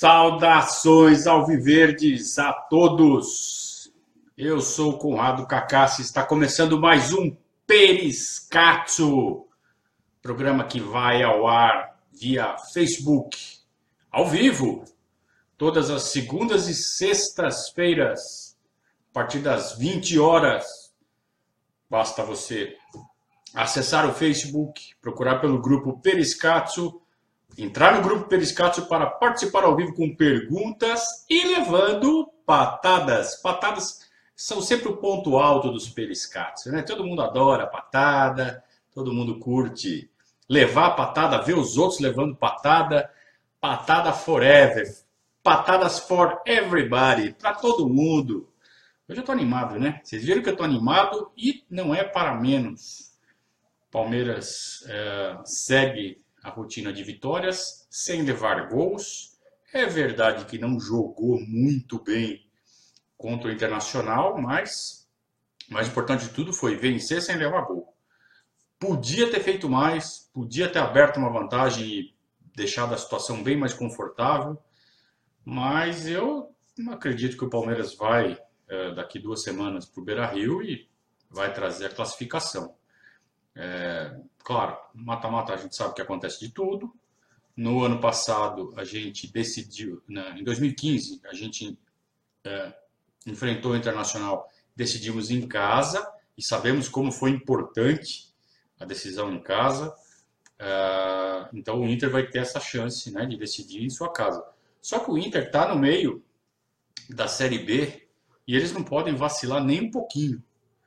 Saudações alviverdes a todos! Eu sou o Conrado Cacassi, está começando mais um Periscatso, programa que vai ao ar via Facebook, ao vivo, todas as segundas e sextas-feiras, a partir das 20 horas. Basta você acessar o Facebook, procurar pelo grupo Periscatso, entrar no grupo Periscatso para participar ao vivo com perguntas e levando patadas. Patadas são sempre o ponto alto dos Periscatso, né? Todo mundo adora patada, todo mundo curte levar patada, ver os outros levando patada. Patada forever, patadas for everybody, para todo mundo. Hoje eu tô animado, né? Vocês viram que eu tô animado e não é para menos. Palmeiras segue a rotina de vitórias, sem levar gols. É verdade que não jogou muito bem contra o Internacional, mas o mais importante de tudo foi vencer sem levar gol. Podia ter feito mais, podia ter aberto uma vantagem e deixado a situação bem mais confortável, mas eu não acredito que o Palmeiras vai daqui 2 semanas para o Beira-Rio e vai trazer a classificação. Claro, mata-mata a gente sabe que acontece de tudo. No ano passado a gente decidiu, em 2015 a gente enfrentou o Internacional, decidimos em casa e sabemos como foi importante a decisão em casa. Então o Inter vai ter essa chance, né, de decidir em sua casa. Só que o Inter está no meio da Série B e eles não podem vacilar nem um pouquinho.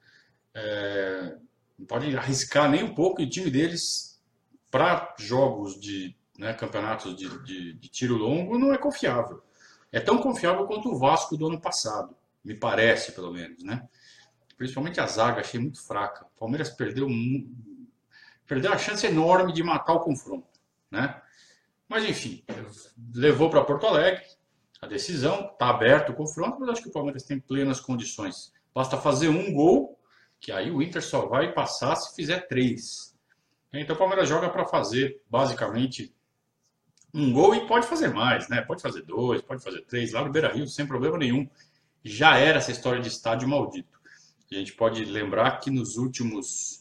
Não podem arriscar nem um pouco, e o time deles, para jogos de campeonatos de tiro longo, não é confiável. É tão confiável quanto o Vasco do ano passado, me parece, pelo menos, né? Principalmente a zaga, achei muito fraca. O Palmeiras perdeu a chance enorme de matar o confronto, né? Mas, enfim, levou para Porto Alegre a decisão, está aberto o confronto, mas acho que o Palmeiras tem plenas condições. Basta fazer um gol, que aí o Inter só vai passar se fizer 3. Então o Palmeiras joga para fazer, basicamente, um gol e pode fazer mais, né? Pode fazer 2, pode fazer 3, lá no Beira-Rio, sem problema nenhum. Já era essa história de estádio maldito. A gente pode lembrar que nos últimos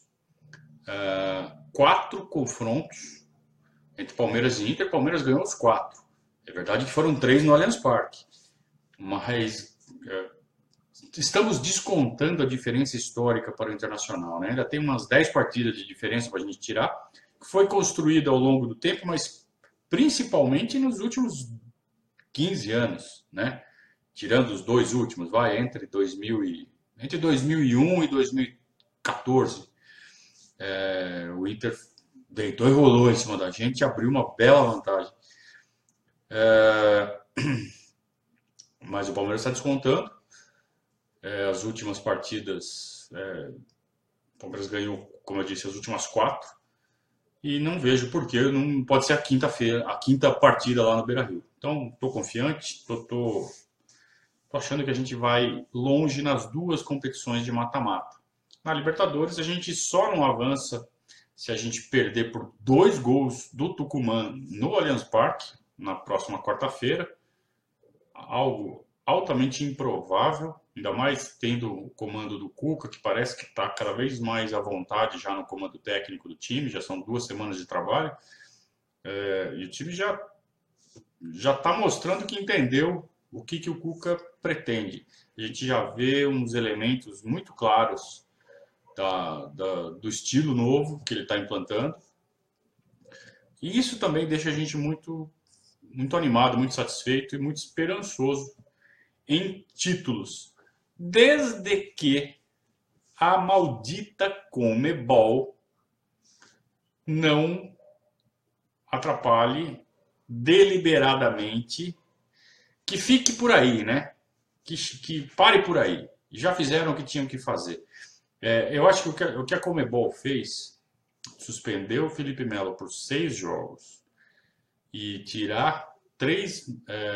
4 confrontos entre Palmeiras e Inter, Palmeiras ganhou os 4. É verdade que foram 3 no Allianz Parque, mas estamos descontando a diferença histórica para o Internacional, né? Ainda tem umas 10 partidas de diferença para a gente tirar, que foi construída ao longo do tempo, mas principalmente nos últimos 15 anos, né? Tirando os 2 últimos, entre 2001 e 2014. O Inter deitou e rolou em cima da gente e abriu uma bela vantagem. Mas o Palmeiras está descontando. As últimas partidas, o Palmeiras ganhou, como eu disse, as últimas 4. E não vejo por que não pode ser a quinta partida lá no Beira-Rio. Então, estou confiante, estou achando que a gente vai longe nas 2 competições de mata-mata. Na Libertadores, a gente só não avança se a gente perder por 2 gols do Tucumã no Allianz Parque, na próxima quarta-feira. Algo altamente improvável, ainda mais tendo o comando do Cuca, que parece que está cada vez mais à vontade já no comando técnico do time, já são 2 semanas de trabalho, e o time já está mostrando que entendeu o que o Cuca pretende. A gente já vê uns elementos muito claros do estilo novo que ele está implantando, e isso também deixa a gente muito, muito animado, muito satisfeito e muito esperançoso em títulos, desde que a maldita Conmebol não atrapalhe deliberadamente, que fique por aí, né? Que pare por aí. Já fizeram o que tinham que fazer. Eu acho que o que a Conmebol fez, suspendeu o Felipe Melo por 6 jogos e tirar 3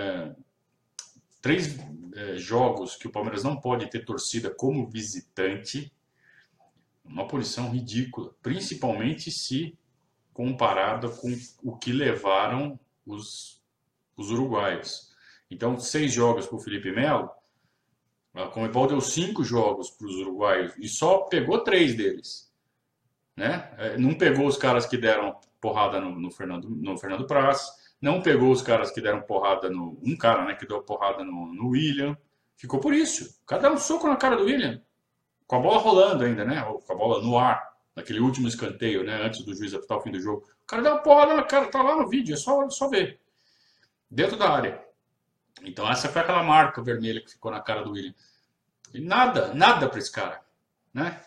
jogos que o Palmeiras não pode ter torcida como visitante, uma punição ridícula, principalmente se comparada com o que levaram os os uruguaios. Então, 6 jogos para o Felipe Melo, a Conmebol deu 5 jogos para os uruguaios e só pegou 3 deles, né? Não pegou os caras que deram porrada no Fernando Praz, não pegou os caras que deram porrada no... Um cara, né, que deu porrada no William. Ficou por isso. O cara deu um soco na cara do William, com a bola rolando ainda, né? Ou com a bola no ar, naquele último escanteio, né? Antes do juiz apitar o fim do jogo. O cara deu uma porrada na cara, tá lá no vídeo, é só ver. Dentro da área. Então essa foi aquela marca vermelha que ficou na cara do William. E nada para esse cara, né?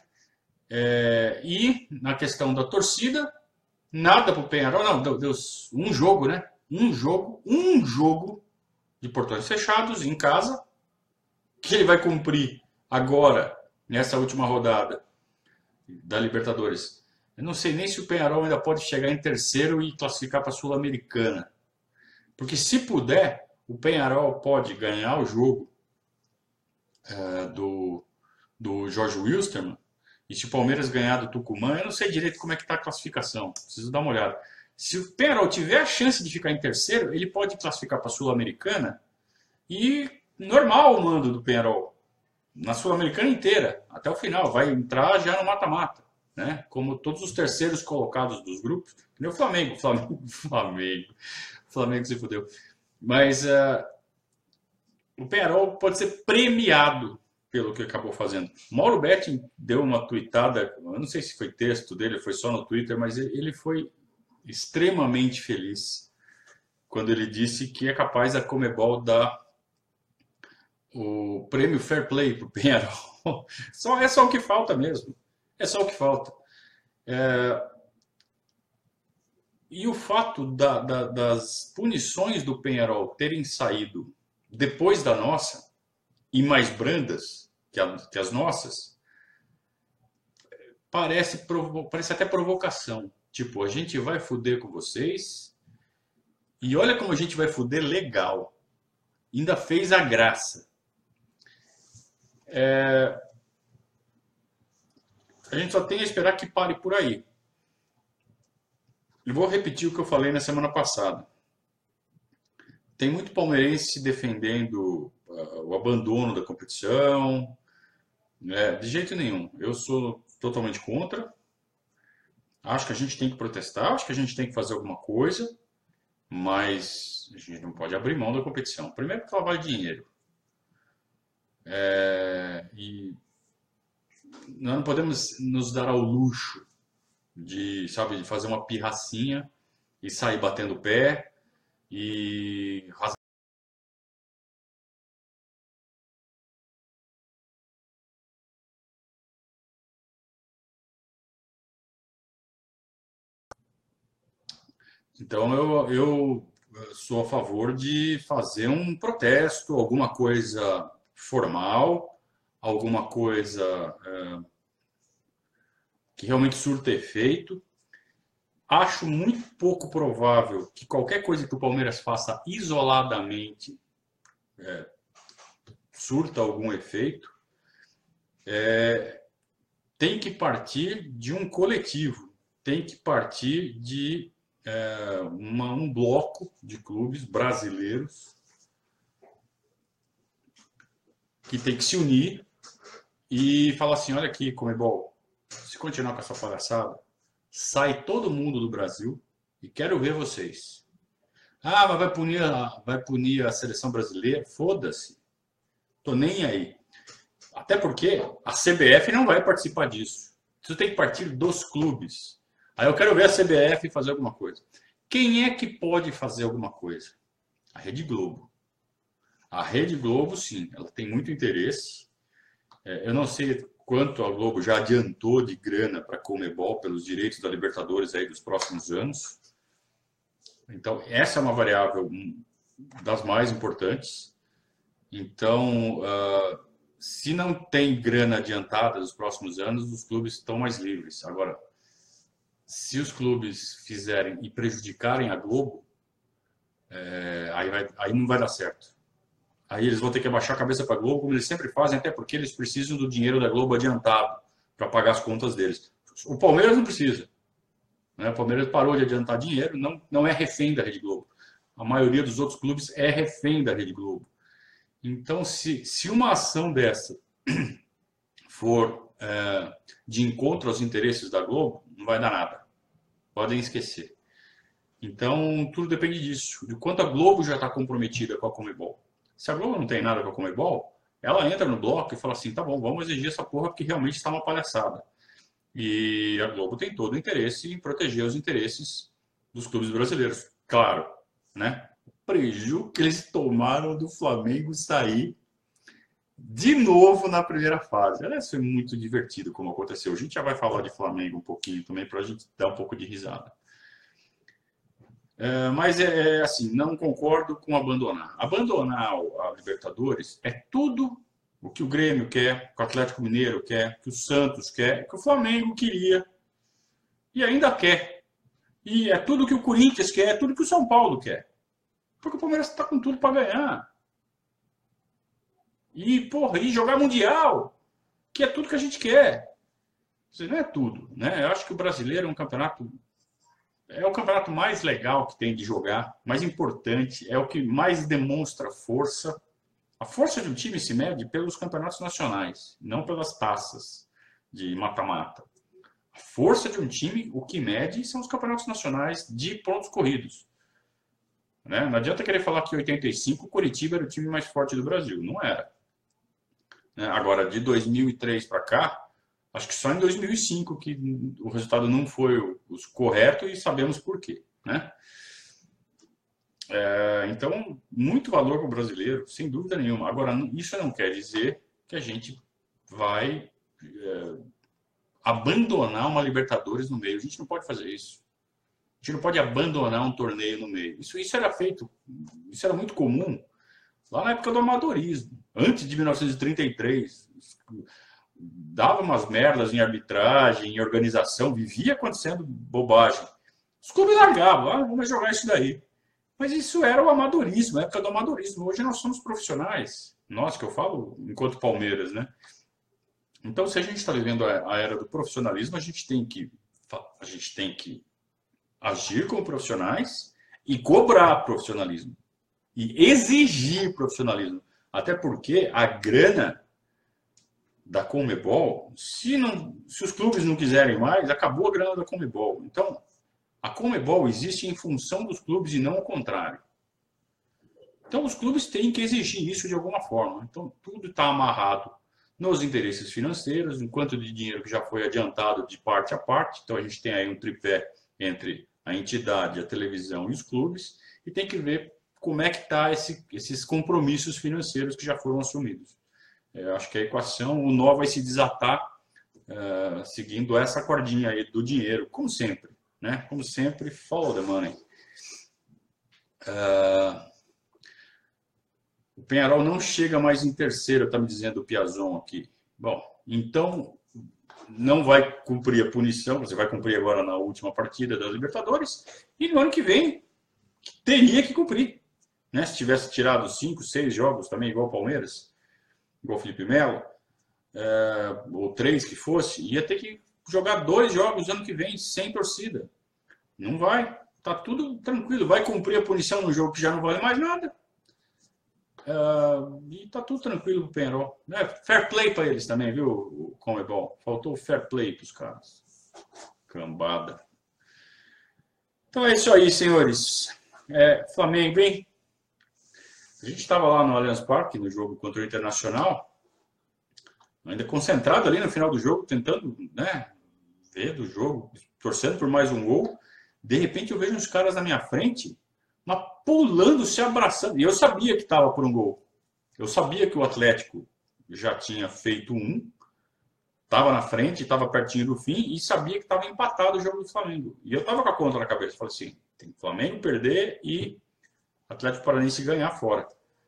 E na questão da torcida, nada pro Penharol. Não, deu um jogo, né? Um jogo de portões fechados em casa, que ele vai cumprir agora, nessa última rodada da Libertadores. Eu não sei nem se o Penharol ainda pode chegar em terceiro e classificar para a Sul-Americana. Porque se puder, o Penharol pode ganhar o jogo do Jorge Wilstermann, e se o Palmeiras ganhar do Tucumã, eu não sei direito como é que está a classificação, preciso dar uma olhada. Se o Penharol tiver a chance de ficar em terceiro, ele pode classificar para a Sul-Americana e normal o mando do Penharol, na Sul-Americana inteira, até o final, vai entrar já no mata-mata, né? Como todos os terceiros colocados dos grupos, que nem o Flamengo se fudeu. Mas o Penharol pode ser premiado pelo que acabou fazendo. Mauro Betting deu uma tweetada, eu não sei se foi texto dele, foi só no Twitter, mas ele foi extremamente feliz quando ele disse que é capaz a Conmebol dar o prêmio Fair Play para o Penharol. É só o que falta mesmo. É só o que falta. E o fato das punições do Penharol terem saído depois da nossa, e mais brandas que as nossas, parece até provocação. Tipo, a gente vai fuder com vocês e olha como a gente vai fuder legal. Ainda fez a graça. A gente só tem a esperar que pare por aí. Eu vou repetir o que eu falei na semana passada. Tem muito palmeirense defendendo o abandono da competição. De jeito nenhum. Eu sou totalmente contra. Acho que a gente tem que protestar, acho que a gente tem que fazer alguma coisa, mas a gente não pode abrir mão da competição. Primeiro porque ela vale dinheiro. E nós não podemos nos dar ao luxo de fazer uma pirracinha e sair batendo o pé e então eu sou a favor de fazer um protesto, alguma coisa formal, alguma coisa que realmente surta efeito. Acho muito pouco provável que qualquer coisa que o Palmeiras faça isoladamente surta algum efeito. Tem que partir de um coletivo, tem que partir de um bloco de clubes brasileiros que tem que se unir e falar assim, olha aqui, Conmebol, se continuar com essa palhaçada, sai todo mundo do Brasil e quero ver vocês. Ah, mas vai punir a seleção brasileira? Foda-se. Tô nem aí. Até porque a CBF não vai participar disso. Isso tem que partir dos clubes. Aí eu quero ver a CBF fazer alguma coisa. Quem é que pode fazer alguma coisa? A Rede Globo. A Rede Globo, sim, ela tem muito interesse. Eu não sei quanto a Globo já adiantou de grana para a Conmebol pelos direitos da Libertadores aí dos próximos anos. Então, essa é uma variável das mais importantes. Então, se não tem grana adiantada nos próximos anos, os clubes estão mais livres. Agora, se os clubes fizerem e prejudicarem a Globo, aí não vai dar certo. Aí eles vão ter que abaixar a cabeça para a Globo, como eles sempre fazem, até porque eles precisam do dinheiro da Globo adiantado para pagar as contas deles. O Palmeiras não precisa. Né? O Palmeiras parou de adiantar dinheiro, não é refém da Rede Globo. a maioria dos outros clubes é refém da Rede Globo. Então, se uma ação dessa for de encontro aos interesses da Globo, não vai dar nada. Podem esquecer. Então, tudo depende disso, de quanto a Globo já está comprometida com a Conmebol. Se a Globo não tem nada com a Conmebol, ela entra no bloco e fala assim, tá bom, vamos exigir essa porra porque realmente está uma palhaçada. E a Globo tem todo o interesse em proteger os interesses dos clubes brasileiros. Claro, né? O prejuízo que eles tomaram do Flamengo sair de novo na primeira fase. Aliás, foi muito divertido como aconteceu. A gente já vai falar de Flamengo um pouquinho também para a gente dar um pouco de risada. Mas assim, não concordo com abandonar. Abandonar a Libertadores é tudo o que o Grêmio quer, que o Atlético Mineiro quer, que o Santos quer, que o Flamengo queria e ainda quer. E é tudo que o Corinthians quer, é tudo que o São Paulo quer. Porque o Palmeiras está com tudo para ganhar. E, porra, e jogar Mundial, que é tudo que a gente quer. Isso não é tudo, né? Eu acho que o brasileiro é um campeonato... É o campeonato mais legal que tem de jogar, mais importante, é o que mais demonstra força. A força de um time se mede pelos campeonatos nacionais, não pelas taças de mata-mata. A força de um time, o que mede, são os campeonatos nacionais de pontos corridos. Né? Não adianta querer falar que em 85 o Coritiba era o time mais forte do Brasil. Não era. Agora, de 2003 para cá, acho que só em 2005 que o resultado não foi o correto e sabemos por quê. Né? Então, muito valor para o brasileiro, sem dúvida nenhuma. Agora, isso não quer dizer que a gente vai abandonar uma Libertadores no meio. A gente não pode fazer isso. A gente não pode abandonar um torneio no meio. Isso era feito, isso era muito comum lá na época do amadorismo, antes de 1933. Dava umas merdas em arbitragem, em organização, vivia acontecendo bobagem. Os clubes largavam, vamos jogar isso daí. Mas isso era o amadorismo, a época do amadorismo. Hoje nós somos profissionais. Nós, que eu falo enquanto Palmeiras, né? Então, se a gente está vivendo a era do profissionalismo, a gente tem que agir como profissionais e cobrar profissionalismo. E exigir profissionalismo. Até porque a grana da Conmebol, se os clubes não quiserem mais, acabou a grana da Conmebol. Então, a Conmebol existe em função dos clubes e não o contrário. Então, os clubes têm que exigir isso de alguma forma. Então, tudo está amarrado nos interesses financeiros, enquanto de dinheiro que já foi adiantado de parte a parte. Então, a gente tem aí um tripé entre a entidade, a televisão e os clubes, e tem que ver como é que está esses compromissos financeiros que já foram assumidos. Eu acho que a equação, o nó vai se desatar seguindo essa cordinha aí do dinheiro, como sempre. Né? Como sempre, follow the money. O Peñarol não chega mais em terceiro, está me dizendo o Piazon aqui. Bom, então não vai cumprir a punição, você vai cumprir agora na última partida da Libertadores, e no ano que vem teria que cumprir. Né? Se tivesse tirado 5, 6 jogos também, igual o Palmeiras, igual o Felipe Melo, ou 3 que fosse, ia ter que jogar 2 jogos ano que vem sem torcida. Não vai. Tá tudo tranquilo. Vai cumprir a punição no jogo que já não vale mais nada. E tá tudo tranquilo pro Peñarol. Fair play para eles também, viu, o Conmebol? Faltou fair play pros caras. Cambada. Então é isso aí, senhores. Flamengo, hein? A gente estava lá no Allianz Parque, no jogo contra o Internacional, ainda concentrado ali no final do jogo, tentando, né, ver do jogo, torcendo por mais um gol. De repente eu vejo uns caras na minha frente, mas pulando, se abraçando. E eu sabia que estava por um gol. Eu sabia que o Atlético já tinha feito estava na frente, estava pertinho do fim, e sabia que estava empatado o jogo do Flamengo. E eu estava com a conta na cabeça. Falei assim, tem o Flamengo perder e Atlético Paranaense ganhar fora.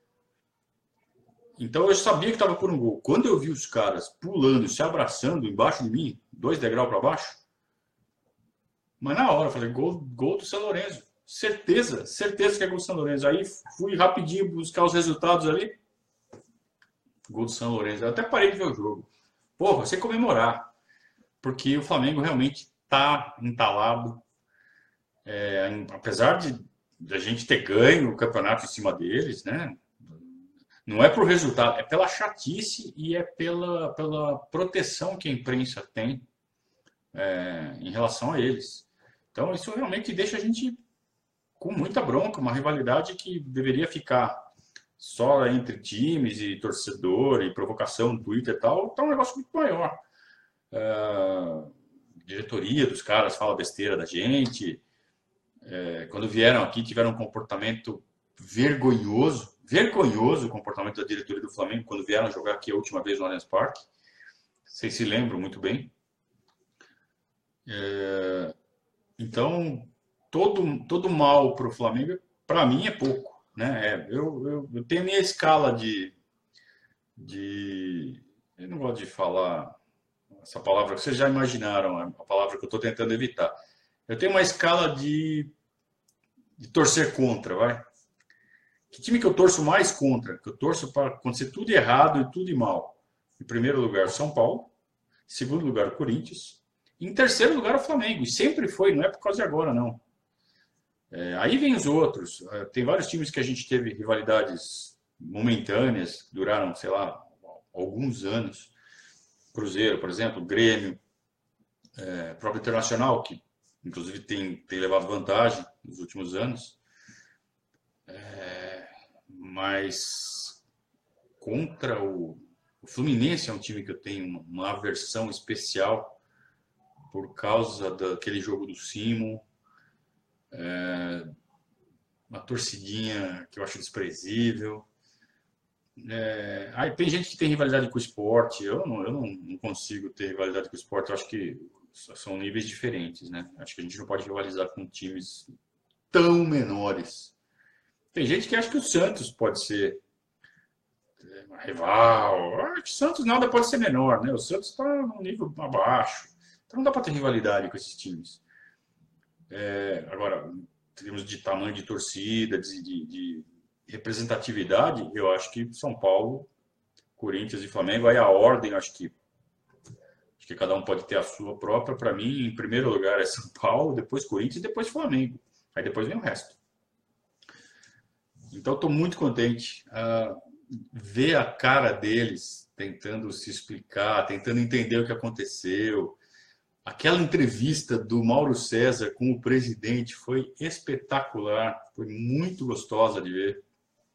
Então eu sabia que estava por um gol. Quando eu vi os caras pulando, se abraçando embaixo de mim, 2 degraus para baixo, mas na hora eu falei, gol do São Lourenço. Certeza que é gol do São Lourenço. Aí fui rapidinho buscar os resultados ali. Gol do São Lourenço. Eu até parei de ver o jogo. Porra, sem comemorar. Porque o Flamengo realmente está entalado. Apesar da gente ter ganho o campeonato em cima deles, né? Não é por resultado, é pela chatice e é pela proteção que a imprensa tem em relação a eles. Então, isso realmente deixa a gente com muita bronca, uma rivalidade que deveria ficar só entre times e torcedor e provocação no Twitter e tal, tá um negócio muito maior. Diretoria dos caras fala besteira da gente. Quando vieram aqui, tiveram um comportamento vergonhoso, vergonhoso o comportamento da diretoria do Flamengo quando vieram jogar aqui a última vez no Allianz Parque. Vocês se lembram muito bem. Então, todo mal para o Flamengo, para mim, é pouco. Né? Eu tenho minha escala eu não gosto de falar essa palavra que vocês já imaginaram, a palavra que eu estou tentando evitar. Eu tenho uma escala de torcer contra, vai. Que time que eu torço mais contra? Que eu torço para acontecer tudo errado e tudo mal. Em primeiro lugar, São Paulo. Em segundo lugar, o Corinthians. E em terceiro lugar, o Flamengo. E sempre foi, não é por causa de agora, não. Aí vem os outros. Tem vários times que a gente teve rivalidades momentâneas, que duraram, sei lá, alguns anos. Cruzeiro, por exemplo, Grêmio, próprio Internacional, que inclusive tem levado vantagem nos últimos anos. Mas contra o Fluminense é um time que eu tenho uma aversão especial por causa daquele jogo do Simon. Uma torcidinha que eu acho desprezível. Aí tem gente que tem rivalidade com o Sport. Eu não consigo ter rivalidade com o Sport. Eu acho que são níveis diferentes, né? Acho que a gente não pode rivalizar com times tão menores. Tem gente que acha que o Santos pode ser uma rival. O Santos nada pode ser menor, né? O Santos está num nível abaixo. Então não dá para ter rivalidade com esses times. Agora, em termos de tamanho de torcida, de representatividade, eu acho que São Paulo, Corinthians e Flamengo, aí a ordem, acho que cada um pode ter a sua própria. Para mim, em primeiro lugar é São Paulo, depois Corinthians e depois Flamengo. Aí depois vem o resto. Então, estou muito contente. Ver a cara deles tentando se explicar, tentando entender o que aconteceu. Aquela entrevista do Mauro César com o presidente foi espetacular, foi muito gostosa de ver.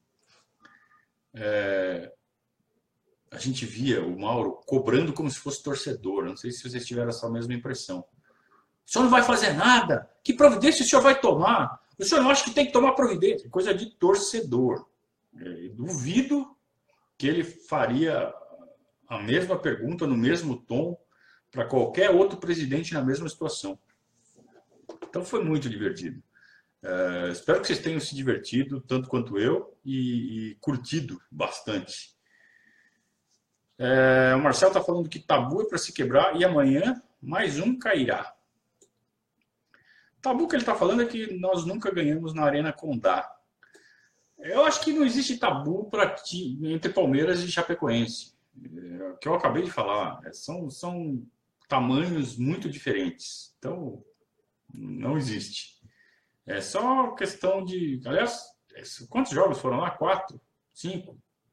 A gente via o Mauro cobrando como se fosse torcedor. Não sei se vocês tiveram essa mesma impressão. O senhor não vai fazer nada? Que providência o senhor vai tomar? O senhor não acha que tem que tomar providência? Coisa de torcedor. Duvido que ele faria a mesma pergunta no mesmo tom para qualquer outro presidente na mesma situação. Então foi muito divertido. Espero que vocês tenham se divertido tanto quanto eu e curtido bastante. O Marcelo está falando que tabu é para se quebrar e amanhã mais um cairá. Tabu que ele está falando é que nós nunca ganhamos na Arena Condá. Eu acho que não existe tabu entre Palmeiras e Chapecoense. O que eu acabei de falar. São tamanhos muito diferentes. Então, não existe. É só questão de... Aliás, quantos jogos foram lá? 4? 5?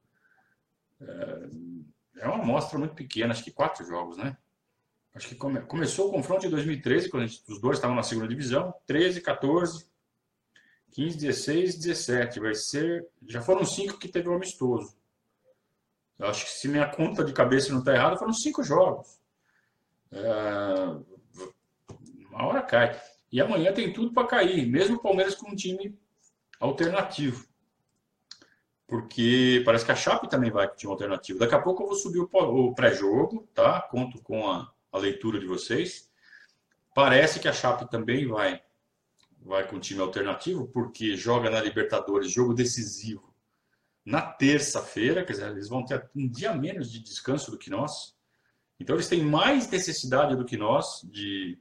É uma amostra muito pequena. Acho que 4 jogos, né? Acho que começou o confronto em 2013, quando os dois estavam na segunda divisão. 13, 14, 15, 16, 17. Já foram 5 que teve um amistoso. Eu acho que se minha conta de cabeça não está errada, foram 5 jogos. Uma hora cai. E amanhã tem tudo para cair, mesmo o Palmeiras com um time alternativo. Porque parece que a Chape também vai com time alternativo. Daqui a pouco eu vou subir o pré-jogo, tá? Conto com a leitura de vocês. Parece que a Chape também vai com time alternativo, porque joga na Libertadores, jogo decisivo, na terça-feira. Quer dizer, eles vão ter um dia menos de descanso do que nós. Então, eles têm mais necessidade do que nós de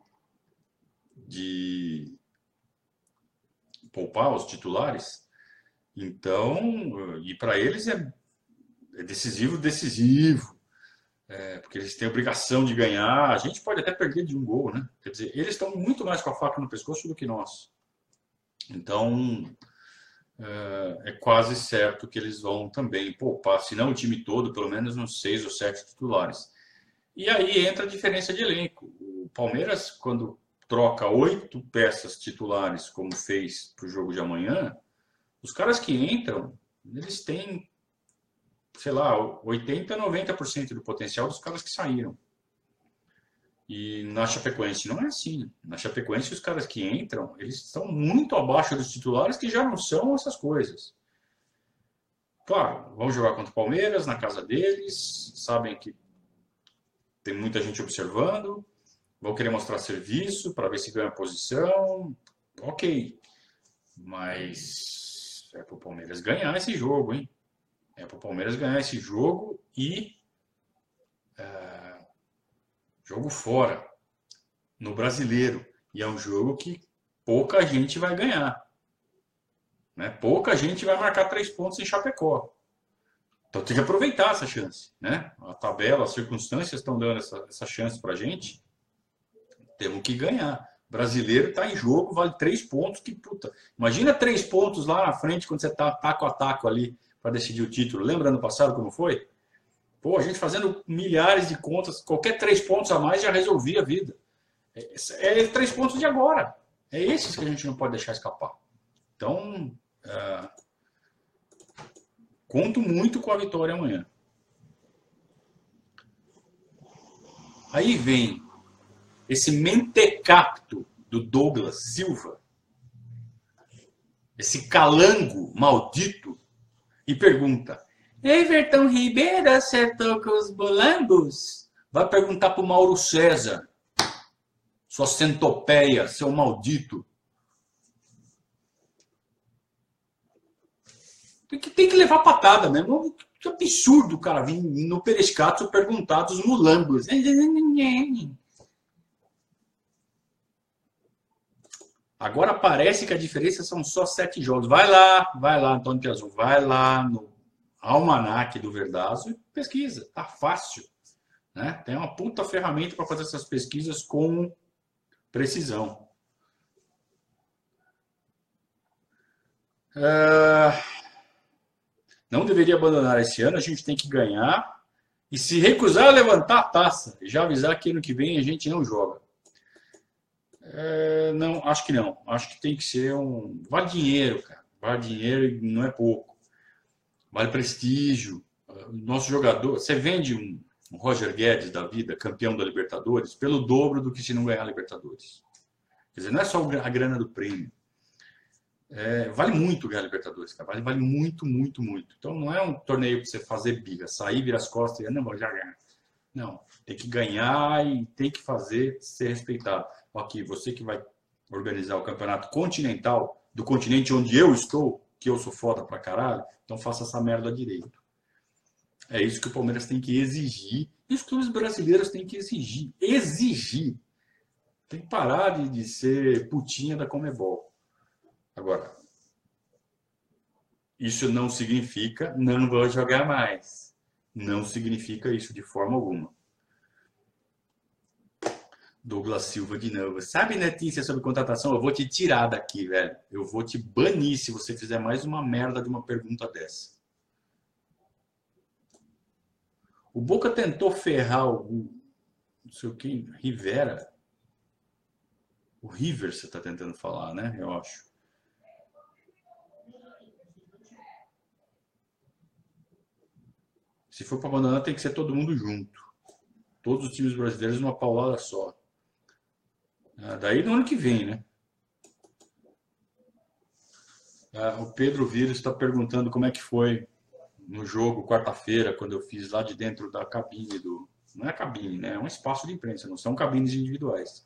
poupar os titulares. Então, e para eles é decisivo. Porque eles têm a obrigação de ganhar. A gente pode até perder de um gol, né? Quer dizer, eles estão muito mais com a faca no pescoço do que nós. Então, é quase certo que eles vão também poupar, se não o time todo, pelo menos uns 6 ou 7 titulares. E aí entra a diferença de elenco. O Palmeiras, quando troca 8 peças titulares, como fez para o jogo de amanhã, os caras que entram, eles têm, sei lá, 80, 90% do potencial dos caras que saíram. E na Chapecoense não é assim. Na Chapecoense, os caras que entram, eles estão muito abaixo dos titulares que já não são essas coisas. Claro, vão jogar contra o Palmeiras, na casa deles, sabem que tem muita gente observando, vão querer mostrar serviço para ver se ganha posição. Ok. Mas é para o Palmeiras ganhar esse jogo, hein? É para o Palmeiras ganhar esse jogo e jogo fora, no Brasileiro. E é um jogo que pouca gente vai ganhar. Né? Pouca gente vai marcar 3 pontos em Chapecó. Então tem que aproveitar essa chance. Né? A tabela, as circunstâncias estão dando essa chance para a gente. Temos que ganhar. Brasileiro está em jogo, vale 3 pontos. Que puta. Imagina 3 pontos lá na frente quando você está taco a taco ali para decidir o título. Lembra ano passado como foi? Pô, a gente fazendo milhares de contas, qualquer 3 pontos a mais já resolvia a vida. É 3 pontos de agora. É esses que a gente não pode deixar escapar. Então, conto muito com a vitória amanhã. Aí vem esse mentecapto do Douglas Silva, esse calango maldito, e pergunta: Everton Ribeiro acertou com os bolangos? Vai perguntar para o Mauro César, sua centopeia, seu maldito. Tem que levar patada mesmo. Que absurdo o cara vir no Perescato perguntar dos mulambos. Agora parece que a diferença são só 7 jogos. Vai lá, Antônio Piazon, vai lá no Almanaque do Verdazo e pesquisa. Tá fácil. Né? Tem uma puta ferramenta para fazer essas pesquisas com precisão. Não deveria abandonar esse ano, a gente tem que ganhar. E se recusar a levantar a taça, já avisar que ano que vem a gente não joga. Não, acho que não. Acho que tem que ser um. Vale dinheiro, cara. Vale dinheiro não é pouco. Vale prestígio. Nosso jogador. Você vende um Roger Guedes da vida, campeão da Libertadores, pelo dobro do que se não ganhar a Libertadores. Quer dizer, não é só a grana do prêmio. Vale muito ganhar a Libertadores, cara. Vale muito, muito, muito. Então não é um torneio para você fazer birra, sair, virar as costas e não, vou já ganhar. Não, tem que ganhar e tem que fazer ser respeitado. Aqui, você que vai organizar o campeonato continental do continente onde eu estou, que eu sou foda pra caralho, então faça essa merda direito. É isso que o Palmeiras tem que exigir e os clubes brasileiros têm que exigir. Exigir. Tem que parar de ser putinha da Conmebol. Agora, isso não significa não vou jogar mais. Não significa isso de forma alguma. Douglas Silva de novo. Sabe notícia sobre contratação? Eu vou te tirar daqui, velho. Eu vou te banir se você fizer mais uma merda de uma pergunta dessa. O Boca tentou ferrar o não sei o que, Rivera. O River você está tentando falar, né? Eu acho. Se for para abandonar, tem que ser todo mundo junto. Todos os times brasileiros numa paulada só. Daí no ano que vem, né? O Pedro Vírus está perguntando como é que foi no jogo quarta-feira, quando eu fiz lá de dentro da cabine do... Não é cabine, né? É um espaço de imprensa, não são cabines individuais.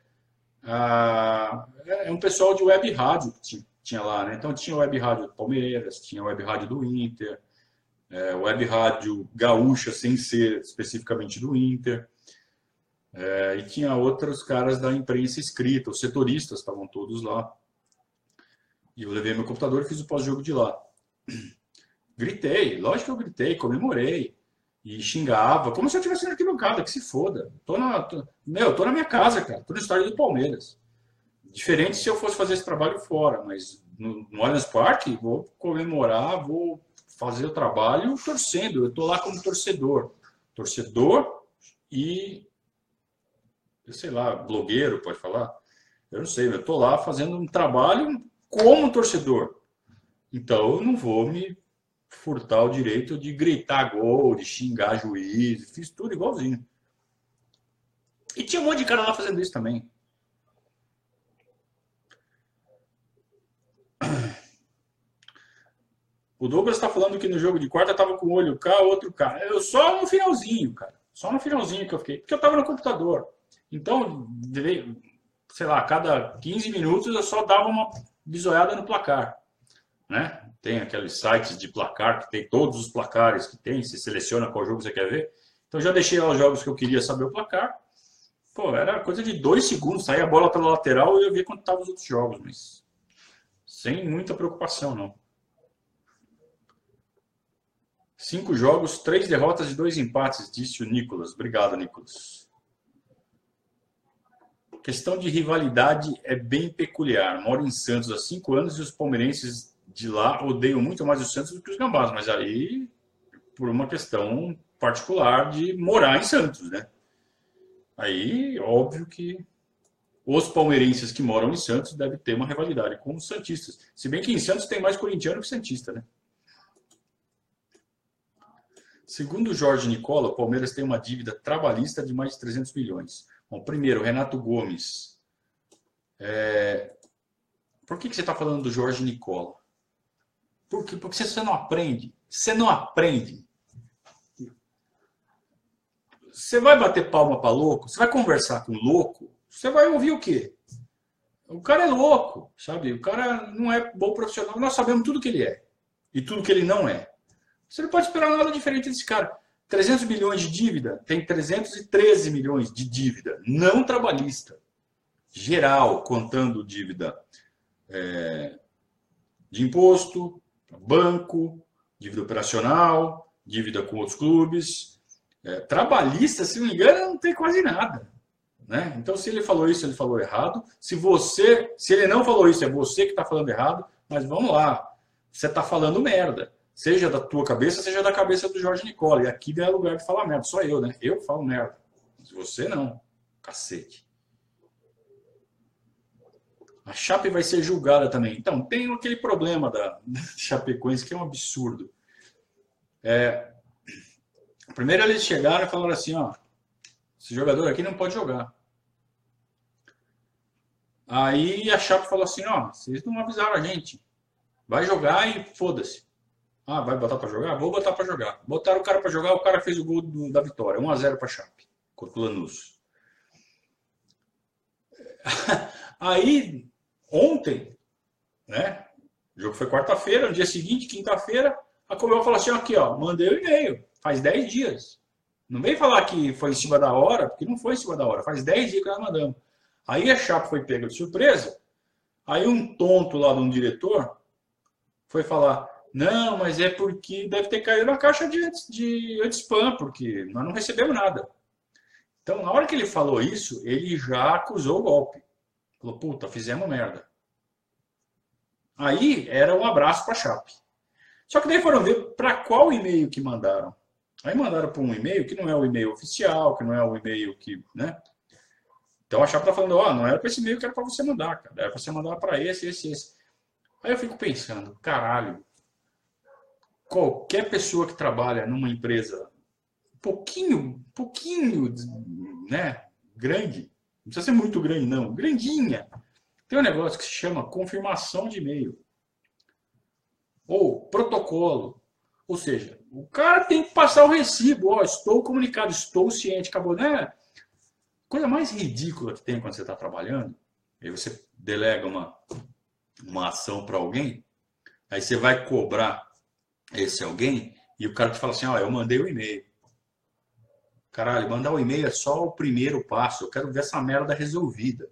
É um pessoal de web rádio que tinha lá, né? Então tinha web rádio do Palmeiras, tinha web rádio do Inter, web rádio gaúcha, sem ser especificamente do Inter. E tinha outros caras da imprensa escrita, os setoristas estavam todos lá. E eu levei meu computador e fiz o pós-jogo de lá. Gritei, lógico que eu gritei, comemorei. E xingava, como se eu tivesse na arquibancada, que se foda. Tô na minha casa, cara. Tô no estádio do Palmeiras. Diferente se eu fosse fazer esse trabalho fora, mas no Allianz Parque, vou comemorar, vou fazer o trabalho torcendo. Eu estou lá como torcedor. Torcedor e, sei lá, blogueiro, pode falar? Eu não sei, eu estou lá fazendo um trabalho como torcedor. Então eu não vou me furtar o direito de gritar gol, de xingar juiz, fiz tudo igualzinho. E tinha um monte de cara lá fazendo isso também. O Douglas está falando que no jogo de quarta tava com o olho cá, outro cá. Eu só no finalzinho, cara. Só no finalzinho que eu fiquei. Porque eu tava no computador. Então, sei lá, a cada 15 minutos eu só dava uma bisoiada no placar. Né? Tem aqueles sites de placar que tem todos os placares que tem. Você seleciona qual jogo você quer ver. Então, já deixei lá os jogos que eu queria saber o placar. Pô, era coisa de 2 segundos. Saía a bola pela lateral e eu via quanto estavam os outros jogos. Mas sem muita preocupação, não. 5 jogos, 3 derrotas e 2 empates, disse o Nicolas. Obrigado, Nicolas. Questão de rivalidade é bem peculiar. Moro em Santos há 5 anos e os palmeirenses de lá odeiam muito mais o Santos do que os Gambás. Mas aí, por uma questão particular de morar em Santos, né? Aí, óbvio que os palmeirenses que moram em Santos devem ter uma rivalidade com os santistas. Se bem que em Santos tem mais corintiano que santista, né? Segundo Jorge Nicola, o Palmeiras tem uma dívida trabalhista de mais de 300 milhões. Bom, primeiro, Renato Gomes. Por que você está falando do Jorge Nicola? Porque você não aprende. Você não aprende. Você vai bater palma para louco? Você vai conversar com louco? Você vai ouvir o quê? O cara é louco, sabe? O cara não é bom profissional. Nós sabemos tudo que ele é e tudo que ele não é. Você não pode esperar nada diferente desse cara. 300 milhões de dívida, tem 313 milhões de dívida, não trabalhista. Geral, contando dívida de imposto, banco, dívida operacional, dívida com outros clubes. Trabalhista, se não me engano, não tem quase nada. Né? Então, se ele falou isso, ele falou errado. Se ele não falou isso, é você que está falando errado. Mas vamos lá, você está falando merda. Seja da tua cabeça, seja da cabeça do Jorge Nicola. E aqui não é lugar de falar merda. Só eu, né? Eu falo merda. Mas você não. Cacete. A Chape vai ser julgada também. Então, tem aquele problema da Chapecoense que é um absurdo. Primeiro eles chegaram e falaram assim, ó, esse jogador aqui não pode jogar. Aí a Chape falou assim, ó, vocês não avisaram a gente. Vai jogar e foda-se. Ah, vai botar para jogar? Vou botar para jogar. Botaram o cara para jogar, o cara fez o gol da vitória. 1-0 para a Chape, contra o Lanús. Aí, ontem, né? O jogo foi quarta-feira, no dia seguinte, quinta-feira, a Comebol falou assim, aqui, ó, mandei o e-mail, faz 10 dias. Não veio falar que foi em cima da hora, porque não foi em cima da hora, faz 10 dias que nós mandamos. Aí a Chape foi pega de surpresa, aí um tonto lá de um diretor foi falar, não, mas é porque deve ter caído na caixa de anti-spam, porque nós não recebemos nada. Então, na hora que ele falou isso, ele já acusou o golpe. Falou, puta, fizemos merda. Aí era um abraço para a Chape. Só que daí foram ver para qual e-mail que mandaram. Aí mandaram para um e-mail que não é o e-mail oficial, que não é o e-mail que, né? Então a Chape tá falando, ó, não era para esse e-mail que era para você mandar, cara. Era para você mandar para esse. Aí eu fico pensando, caralho, qualquer pessoa que trabalha numa empresa pouquinho, né, grande, não precisa ser muito grande não, grandinha, tem um negócio que se chama confirmação de e-mail ou protocolo, ou seja, o cara tem que passar o recibo, ó, estou comunicado, estou ciente, acabou, né? Coisa mais ridícula que tem quando você está trabalhando, aí você delega uma ação para alguém, aí você vai cobrar esse alguém e o cara te fala assim, ó, eu mandei o e-mail. Caralho, mandar o e-mail é só o primeiro passo, eu quero ver essa merda resolvida.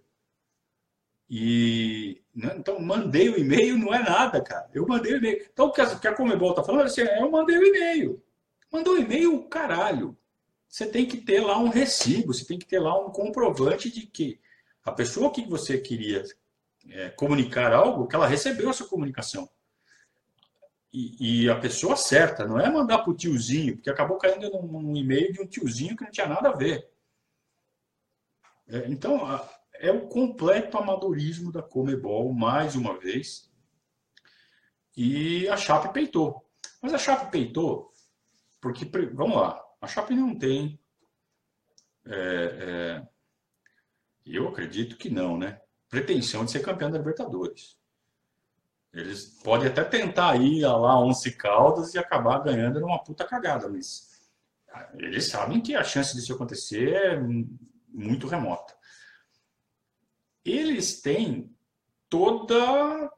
E então, mandei o e-mail não é nada, cara. Eu mandei o e-mail. Então, o que a Comebol tá falando assim, eu mandei o e-mail. Mandou o e-mail, caralho. Você tem que ter lá um recibo, você tem que ter lá um comprovante de que a pessoa que você queria comunicar algo, que ela recebeu essa comunicação. E a pessoa certa, não é mandar para o tiozinho, porque acabou caindo num e-mail de um tiozinho que não tinha nada a ver. Então, é o completo amadorismo da Comebol, mais uma vez, e a Chape peitou. Mas a Chape peitou porque, vamos lá, a Chape não tem, eu acredito que não, né? Pretensão de ser campeão da Libertadores. Eles podem até tentar ir lá 11 Caldas e acabar ganhando numa puta cagada, mas eles sabem que a chance disso acontecer é muito remota. Eles têm toda.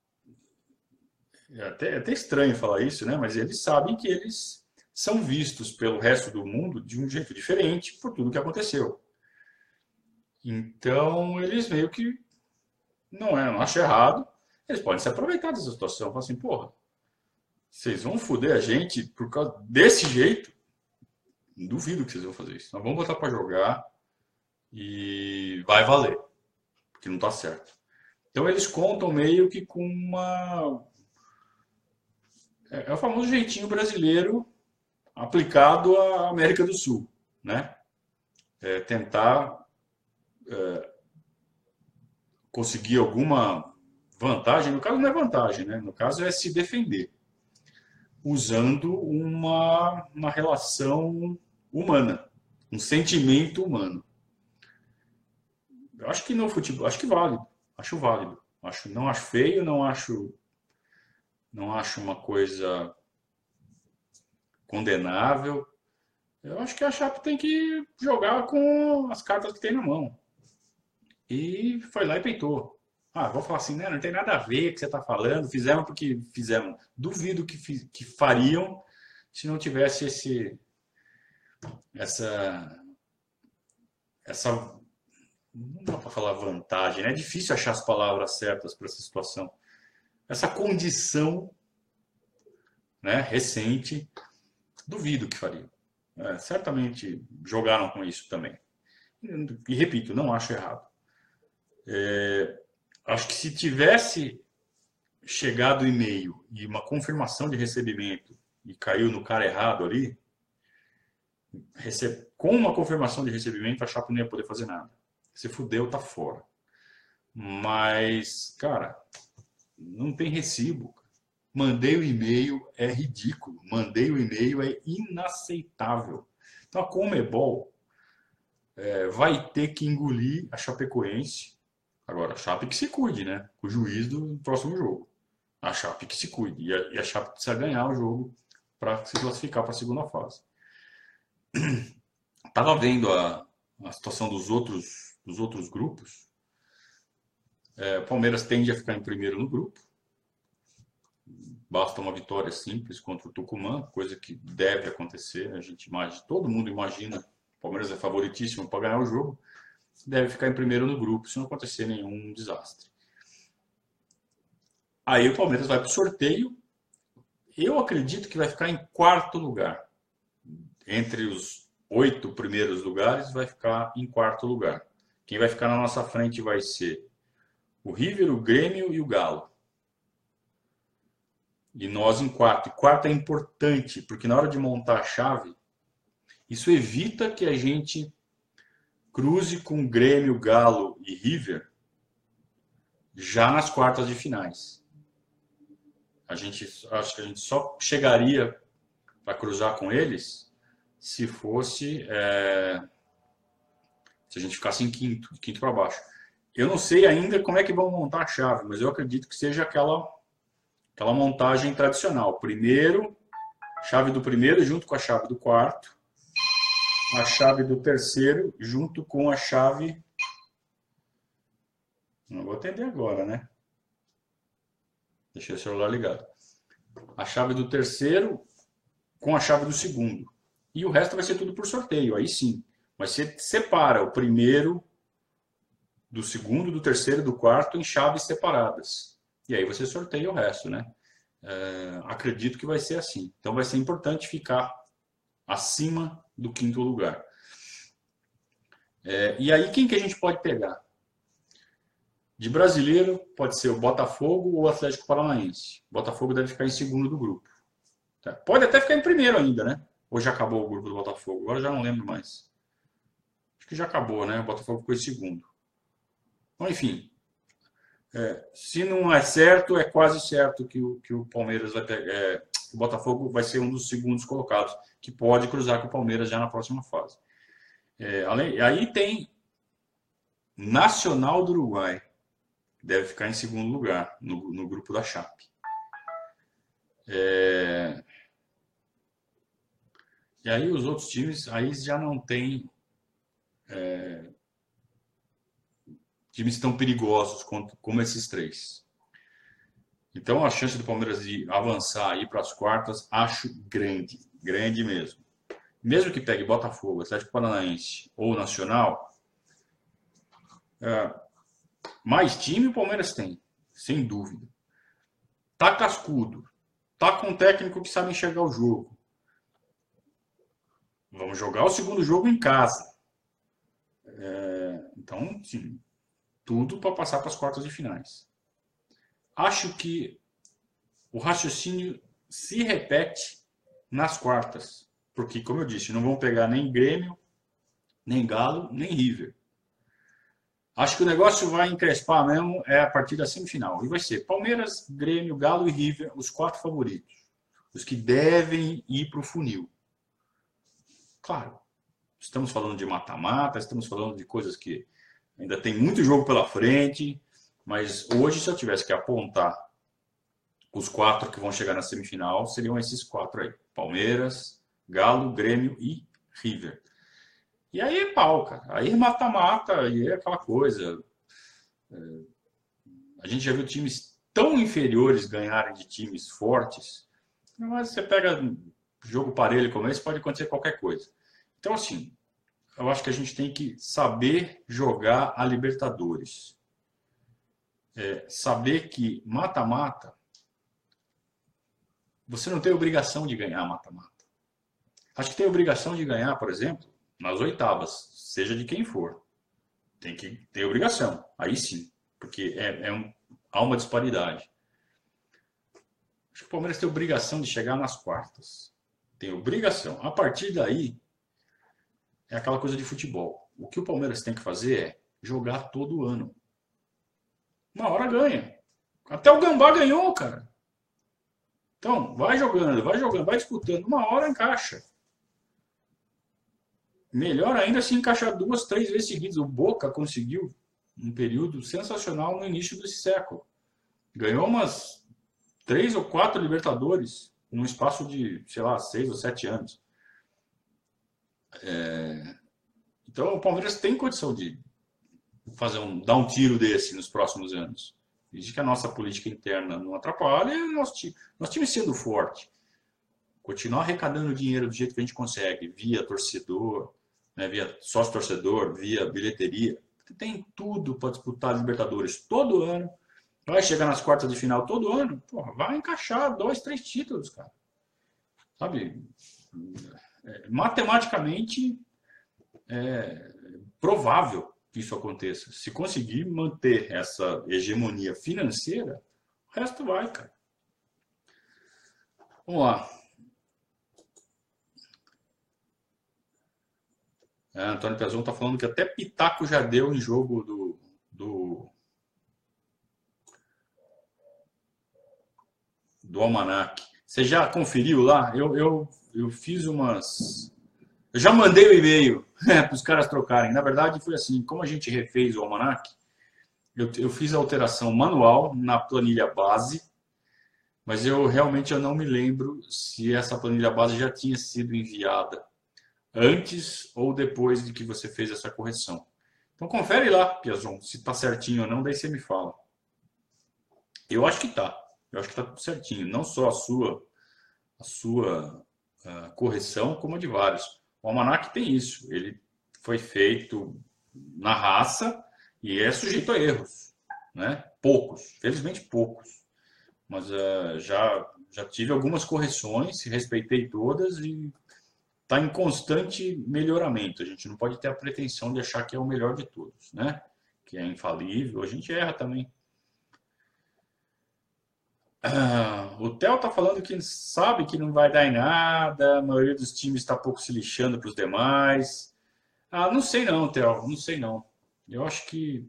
É até estranho falar isso, né? Mas eles sabem que eles são vistos pelo resto do mundo de um jeito diferente por tudo que aconteceu. Então, eles meio que não acho errado. Eles podem se aproveitar dessa situação. Falar assim, porra, vocês vão foder a gente por causa desse jeito? Duvido que vocês vão fazer isso. Nós vamos botar para jogar e vai valer, porque não tá certo. Então eles contam meio que com uma. É o famoso jeitinho brasileiro aplicado à América do Sul, né? Tentar conseguir alguma vantagem. No caso não é vantagem, né? No caso é se defender, usando uma relação humana, um sentimento humano. Eu acho que no futebol, acho que válido, acho válido. Não acho feio, não acho uma coisa condenável. Eu acho que a Chape tem que jogar com as cartas que tem na mão. E foi lá e peitou. Ah, vou falar assim, né? Não tem nada a ver com o que você está falando. Fizemos porque fizemos. Duvido que fariam se não tivesse essa, não dá para falar vantagem, né? É difícil achar as palavras certas para essa situação. Essa condição, né, recente, duvido que fariam. Certamente jogaram com isso também. E repito, não acho errado. Acho que se tivesse chegado o e-mail e uma confirmação de recebimento e caiu no cara errado ali, com uma confirmação de recebimento, a Chape não ia poder fazer nada. Se fudeu, tá fora. Mas, cara, não tem recibo. Mandei o e-mail, é ridículo. Mandei o e-mail, é inaceitável. Então a Comebol vai ter que engolir a Chapecoense. Agora, a Chape que se cuide, né? Com o juiz do próximo jogo. A Chape que se cuide. E a Chape precisa ganhar o jogo para se classificar para a segunda fase. Estava vendo a situação dos outros grupos. O Palmeiras tende a ficar em primeiro no grupo. Basta uma vitória simples contra o Tucumã, coisa que deve acontecer. Todo mundo imagina, o Palmeiras é favoritíssimo para ganhar o jogo, deve ficar em primeiro no grupo, se não acontecer nenhum desastre. Aí o Palmeiras vai para o sorteio. Eu acredito que vai ficar em quarto lugar. Entre os 8 primeiros lugares, vai ficar em quarto lugar. Quem vai ficar na nossa frente vai ser o River, o Grêmio e o Galo. E nós em quarto. E quarto é importante, porque na hora de montar a chave, isso evita que a gente cruze com Grêmio, Galo e River já nas quartas de finais. Acho que a gente só chegaria para cruzar com eles se fosse se a gente ficasse em quinto para baixo. Eu não sei ainda como é que vão montar a chave, mas eu acredito que seja aquela montagem tradicional. Primeiro, chave do primeiro junto com a chave do quarto, a chave do terceiro junto com a chave. Não vou atender agora, né? Deixei o celular ligado. A chave do terceiro com a chave do segundo. E o resto vai ser tudo por sorteio, aí sim. Mas você separa o primeiro do segundo, do terceiro, do quarto em chaves separadas. E aí você sorteia o resto, né? Acredito que vai ser assim. Então vai ser importante ficar acima do quinto lugar. E aí quem que a gente pode pegar? De brasileiro, pode ser o Botafogo ou o Atlético Paranaense. O Botafogo deve ficar em segundo do grupo. Tá? Pode até ficar em primeiro ainda, né? Ou já acabou o grupo do Botafogo? Agora eu já não lembro mais. Acho que já acabou, né? O Botafogo ficou em segundo. Bom, enfim, se não é certo, é quase certo que o Palmeiras vai pegar. O Botafogo vai ser um dos segundos colocados, que pode cruzar com o Palmeiras já na próxima fase. Aí tem Nacional do Uruguai, deve ficar em segundo lugar no grupo da Chape. E aí os outros times, aí já não tem times tão perigosos como esses três. Então a chance do Palmeiras de avançar aí para as quartas, acho grande, grande mesmo. Mesmo que pegue Botafogo, Atlético Paranaense ou Nacional, mais time o Palmeiras tem, sem dúvida. Tá cascudo, tá com um técnico que sabe enxergar o jogo. Vamos jogar o segundo jogo em casa. Então, sim, tudo para passar para as quartas de finais. Acho que o raciocínio se repete nas quartas. Porque, como eu disse, não vão pegar nem Grêmio, nem Galo, nem River. Acho que o negócio vai encrespar mesmo a partir da semifinal. E vai ser Palmeiras, Grêmio, Galo e River, os 4 favoritos. Os que devem ir para o funil. Claro, estamos falando de mata-mata, estamos falando de coisas que ainda tem muito jogo pela frente. Mas hoje, se eu tivesse que apontar os 4 que vão chegar na semifinal, seriam esses 4 aí. Palmeiras, Galo, Grêmio e River. E aí é pau, cara. Aí é mata-mata, aí é aquela coisa. A gente já viu times tão inferiores ganharem de times fortes. Mas você pega jogo parelho como esse, pode acontecer qualquer coisa. Então, assim, eu acho que a gente tem que saber jogar a Libertadores. Saber que mata-mata, você não tem obrigação de ganhar mata-mata. Acho que tem obrigação de ganhar, por exemplo, nas oitavas, seja de quem for. Tem que ter obrigação. Aí sim, porque há uma disparidade. Acho que o Palmeiras tem obrigação de chegar nas quartas. Tem obrigação. A partir daí, é aquela coisa de futebol. O que o Palmeiras tem que fazer é jogar todo ano. Uma hora ganha. Até o Gambá ganhou, cara. Então, vai jogando, vai disputando. Uma hora encaixa. Melhor ainda se encaixar 2, 3 vezes seguidas. O Boca conseguiu um período sensacional no início desse século. Ganhou umas 3 ou 4 Libertadores num espaço de, sei lá, 6 ou 7 anos. Então o Palmeiras tem condição de dar um tiro desse nos próximos anos. Desde que a nossa política interna não atrapalhe, nosso time sendo forte, continuar arrecadando dinheiro do jeito que a gente consegue, via torcedor, né, via sócio-torcedor, via bilheteria. Tem tudo para disputar a Libertadores todo ano. Vai chegar nas quartas de final todo ano. Porra, vai encaixar 2, 3 títulos, cara. Sabe? Matematicamente é provável que isso aconteça. Se conseguir manter essa hegemonia financeira, o resto vai, cara. Vamos lá. Antônio Piazon está falando que até pitaco já deu em jogo do Almanac. Você já conferiu lá? Eu fiz umas... Eu já mandei o e-mail para os caras trocarem. Na verdade, foi assim, como a gente refez o Almanac, eu fiz a alteração manual na planilha base, mas eu realmente não me lembro se essa planilha base já tinha sido enviada antes ou depois de que você fez essa correção. Então confere lá, Piazon, se está certinho ou não, daí você me fala. Eu acho que está. Eu acho que está tudo certinho. Não só a sua correção, como a de vários. O Almanac tem isso. Ele foi feito na raça e é sujeito a erros. Né? Poucos, felizmente poucos. Mas já tive algumas correções, respeitei todas e está em constante melhoramento. A gente não pode ter a pretensão de achar que é o melhor de todos, né? que é infalível, a gente erra também. O Theo tá falando que sabe que não vai dar em nada, a maioria dos times está pouco se lixando para os demais. Não sei não, Theo, não sei não. Eu acho que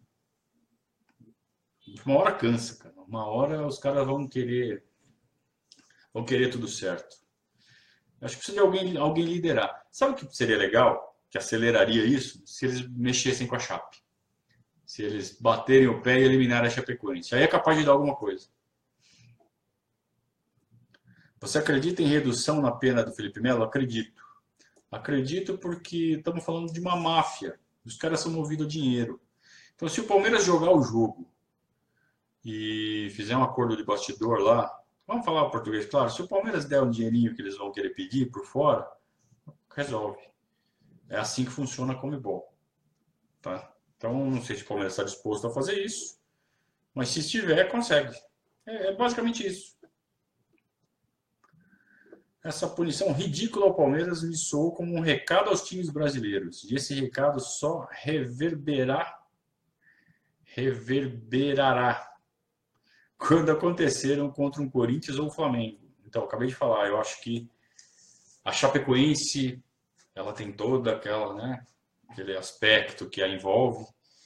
uma hora cansa, cara. Uma hora os caras vão querer tudo certo. Acho que precisa de alguém liderar. Sabe o que seria legal? Que aceleraria isso? Se eles mexessem com a Chape. Se eles baterem o pé e eliminarem a Chapecoense. Aí é capaz de dar alguma coisa. Você acredita em redução na pena do Felipe Melo? Acredito. Acredito porque estamos falando de uma máfia. Os caras são movidos a dinheiro. Então, se o Palmeiras jogar o jogo e fizer um acordo de bastidor lá, vamos falar o português, claro. Se o Palmeiras der um dinheirinho que eles vão querer pedir por fora, resolve. É assim que funciona a Comebol. Tá? Então, não sei se o Palmeiras está disposto a fazer isso, mas se estiver, consegue. É basicamente isso. Essa punição ridícula ao Palmeiras me soou como um recado aos times brasileiros. E esse recado só reverberará quando aconteceram contra um Corinthians ou Flamengo. Então, eu acabei de falar, eu acho que a Chapecoense, ela tem toda aquela, né, aquele aspecto que a envolve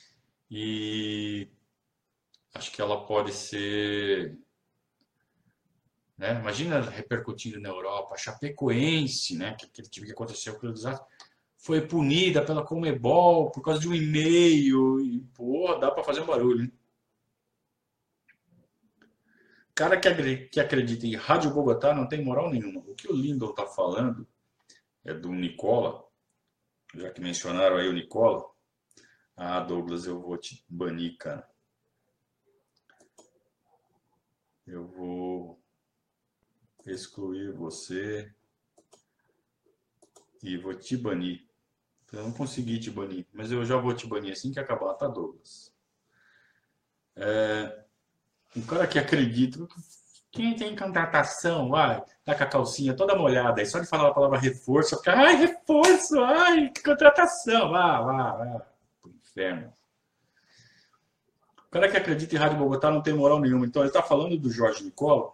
e acho que ela pode ser, né, imagina repercutindo na Europa, a Chapecoense, né, que aquele time que aconteceu com o desastre, foi punida pela Comebol por causa de um e-mail e, pô, dá para fazer um barulho, hein? Cara que acredita em Rádio Bogotá não tem moral nenhuma. O que o Lindon tá falando é do Nicola, já que mencionaram aí o Nicola. Douglas, eu vou te banir, cara. Eu vou excluir você e vou te banir. Eu não consegui te banir, mas eu já vou te banir assim que acabar, tá, Douglas? Um cara que acredita. Quem tem contratação, tá com a calcinha toda molhada, aí só de falar a palavra reforço, fica, ai, reforço, ai, que contratação, vá, pro inferno. O cara que acredita em Rádio Bogotá não tem moral nenhuma. Então, ele tá falando do Jorge Nicola,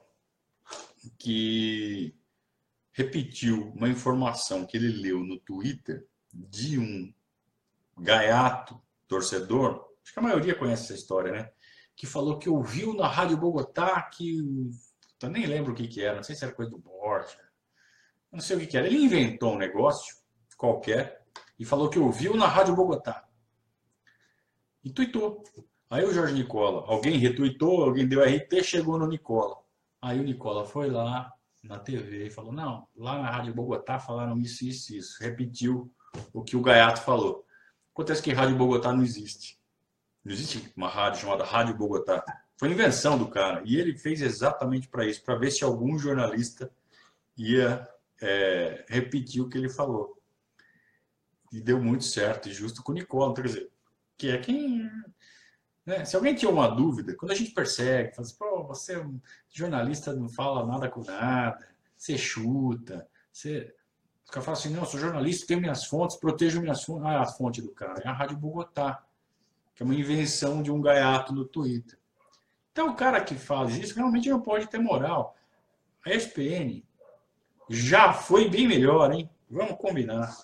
que repetiu uma informação que ele leu no Twitter de um gaiato torcedor, acho que a maioria conhece essa história, né? Que falou que ouviu na Rádio Bogotá que eu nem lembro o que era, não sei se era coisa do Borja, não sei o que era. Ele inventou um negócio qualquer e falou que ouviu na Rádio Bogotá. E tuitou. Aí o Jorge Nicola, alguém retuitou, alguém deu RT, chegou no Nicola. Aí o Nicola foi lá na TV e falou, não, lá na Rádio Bogotá falaram isso, isso, isso. Repetiu o que o gaiato falou. Acontece que Rádio Bogotá não existe. Não existe uma rádio chamada Rádio Bogotá. Foi invenção do cara. E ele fez exatamente para isso, para ver se algum jornalista ia repetir o que ele falou. E deu muito certo, e justo com o Nicola. Quer dizer, que é quem... Né? Se alguém tinha uma dúvida, quando a gente persegue, fala assim, pô, você é um jornalista, não fala nada com nada, você chuta, você... Os caras falam assim, não, eu sou jornalista, tenho minhas fontes, protejo minhas fontes. A fonte do cara é a Rádio Bogotá, que é uma invenção de um gaiato no Twitter. Então, o cara que faz isso realmente não pode ter moral. A ESPN já foi bem melhor, hein? Vamos combinar.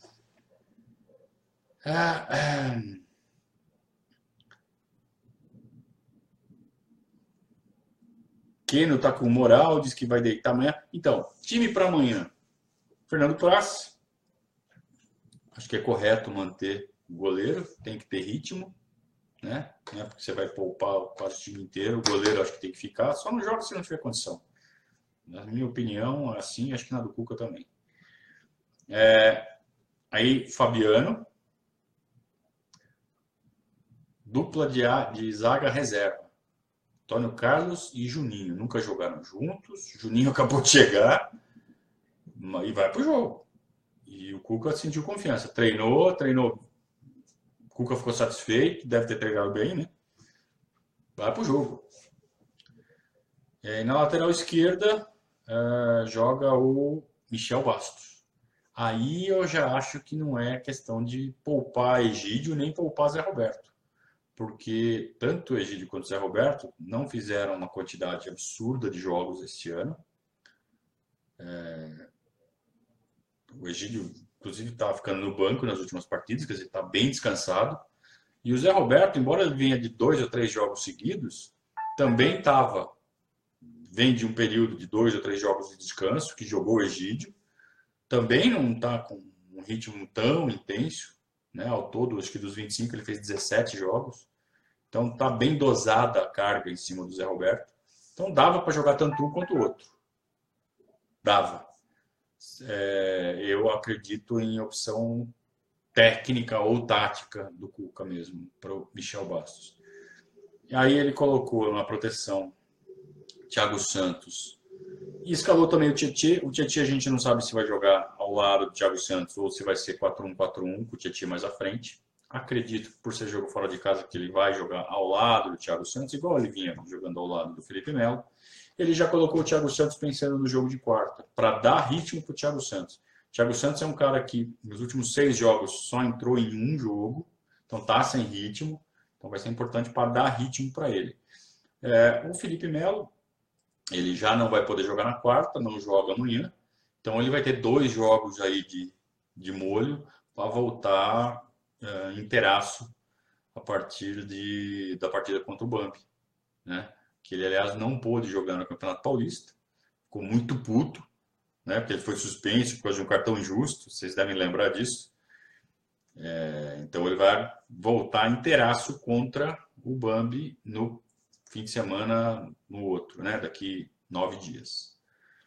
Keno tá com moral, diz que vai deitar amanhã. Então, time para amanhã. Fernando Praz. Acho que é correto manter o goleiro, tem que ter ritmo, né? Porque você vai poupar quase o time inteiro. O goleiro acho que tem que ficar, só não joga se não tiver condição. Na minha opinião, assim, acho que na do Cuca também. Aí, Fabiano. Dupla de zaga reserva. Antônio Carlos e Juninho. Nunca jogaram juntos. Juninho acabou de chegar e vai pro jogo. E o Cuca sentiu confiança. Treinou. O Cuca ficou satisfeito, deve ter treinado bem, né? Vai pro jogo. E na lateral esquerda joga o Michel Bastos. Aí eu já acho que não é questão de poupar Egídio nem poupar Zé Roberto. porque tanto o Egídio quanto o Zé Roberto não fizeram uma quantidade absurda de jogos este ano. O Egídio, inclusive, estava ficando no banco nas últimas partidas, quer dizer, está bem descansado. E o Zé Roberto, embora ele venha de 2 ou 3 jogos seguidos, também vem de um período de 2 ou 3 jogos de descanso, que jogou o Egídio. Também não está com um ritmo tão intenso, né? Ao todo, acho que dos 25 ele fez 17 jogos. Então está bem dosada a carga em cima do Zé Roberto. Então dava para jogar tanto um quanto o outro. Dava. Eu acredito em opção técnica ou tática do Cuca mesmo, para o Michel Bastos. E aí ele colocou na proteção Thiago Santos e escalou também o Tietê. O Tietê a gente não sabe se vai jogar ao lado do Thiago Santos ou se vai ser 4-1-4-1 com o Tietê mais à frente. Acredito, por ser jogo fora de casa, que ele vai jogar ao lado do Thiago Santos, igual ele vinha jogando ao lado do Felipe Melo. Ele já colocou o Thiago Santos pensando no jogo de quarta, para dar ritmo para o Thiago Santos. O Thiago Santos é um cara que nos últimos 6 jogos só entrou em um jogo, então tá sem ritmo, então vai ser importante para dar ritmo para ele. O Felipe Melo, ele já não vai poder jogar na quarta, não joga amanhã, então ele vai ter 2 jogos aí de molho para voltar inteiraço a partir da partida contra o Bambi, né? Que ele, aliás, não pôde jogar no Campeonato Paulista, ficou muito puto, né? Porque ele foi suspenso por causa de um cartão injusto, vocês devem lembrar disso. Então ele vai voltar inteiraço contra o Bambi no fim de semana, no outro, né? Daqui 9 dias.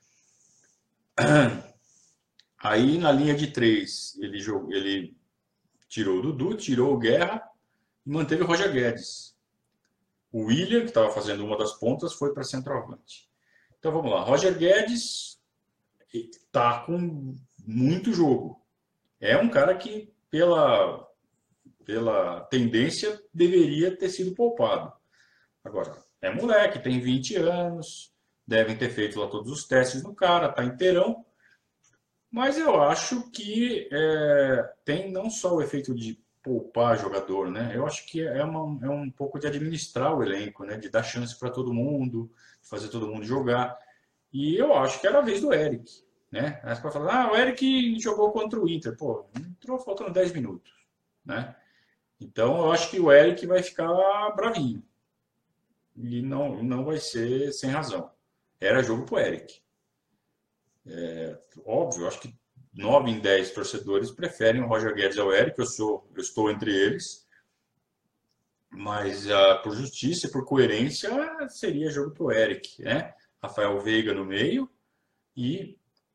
Aí na linha de 3, ele tirou o Dudu, tirou o Guerra e manteve o Roger Guedes. O William, que estava fazendo uma das pontas, foi para centroavante. Então vamos lá. Roger Guedes está com muito jogo. É um cara que, pela tendência, deveria ter sido poupado. Agora, é moleque, tem 20 anos, devem ter feito lá todos os testes no cara, está inteirão. Mas eu acho que tem não só o efeito de poupar jogador, né? Eu acho que é um pouco de administrar o elenco, né? De dar chance para todo mundo, fazer todo mundo jogar. E eu acho que era a vez do Eric, né? Aí você pode falar, o Eric jogou contra o Inter. Pô, entrou faltando 10 minutos, né? Então eu acho que o Eric vai ficar bravinho. E não vai ser sem razão. Era jogo pro Eric. Óbvio, eu acho que 9 em 10 torcedores preferem o Roger Guedes ao Eric, eu estou entre eles, mas por justiça e por coerência seria jogo para o Eric, né? Rafael Veiga no meio e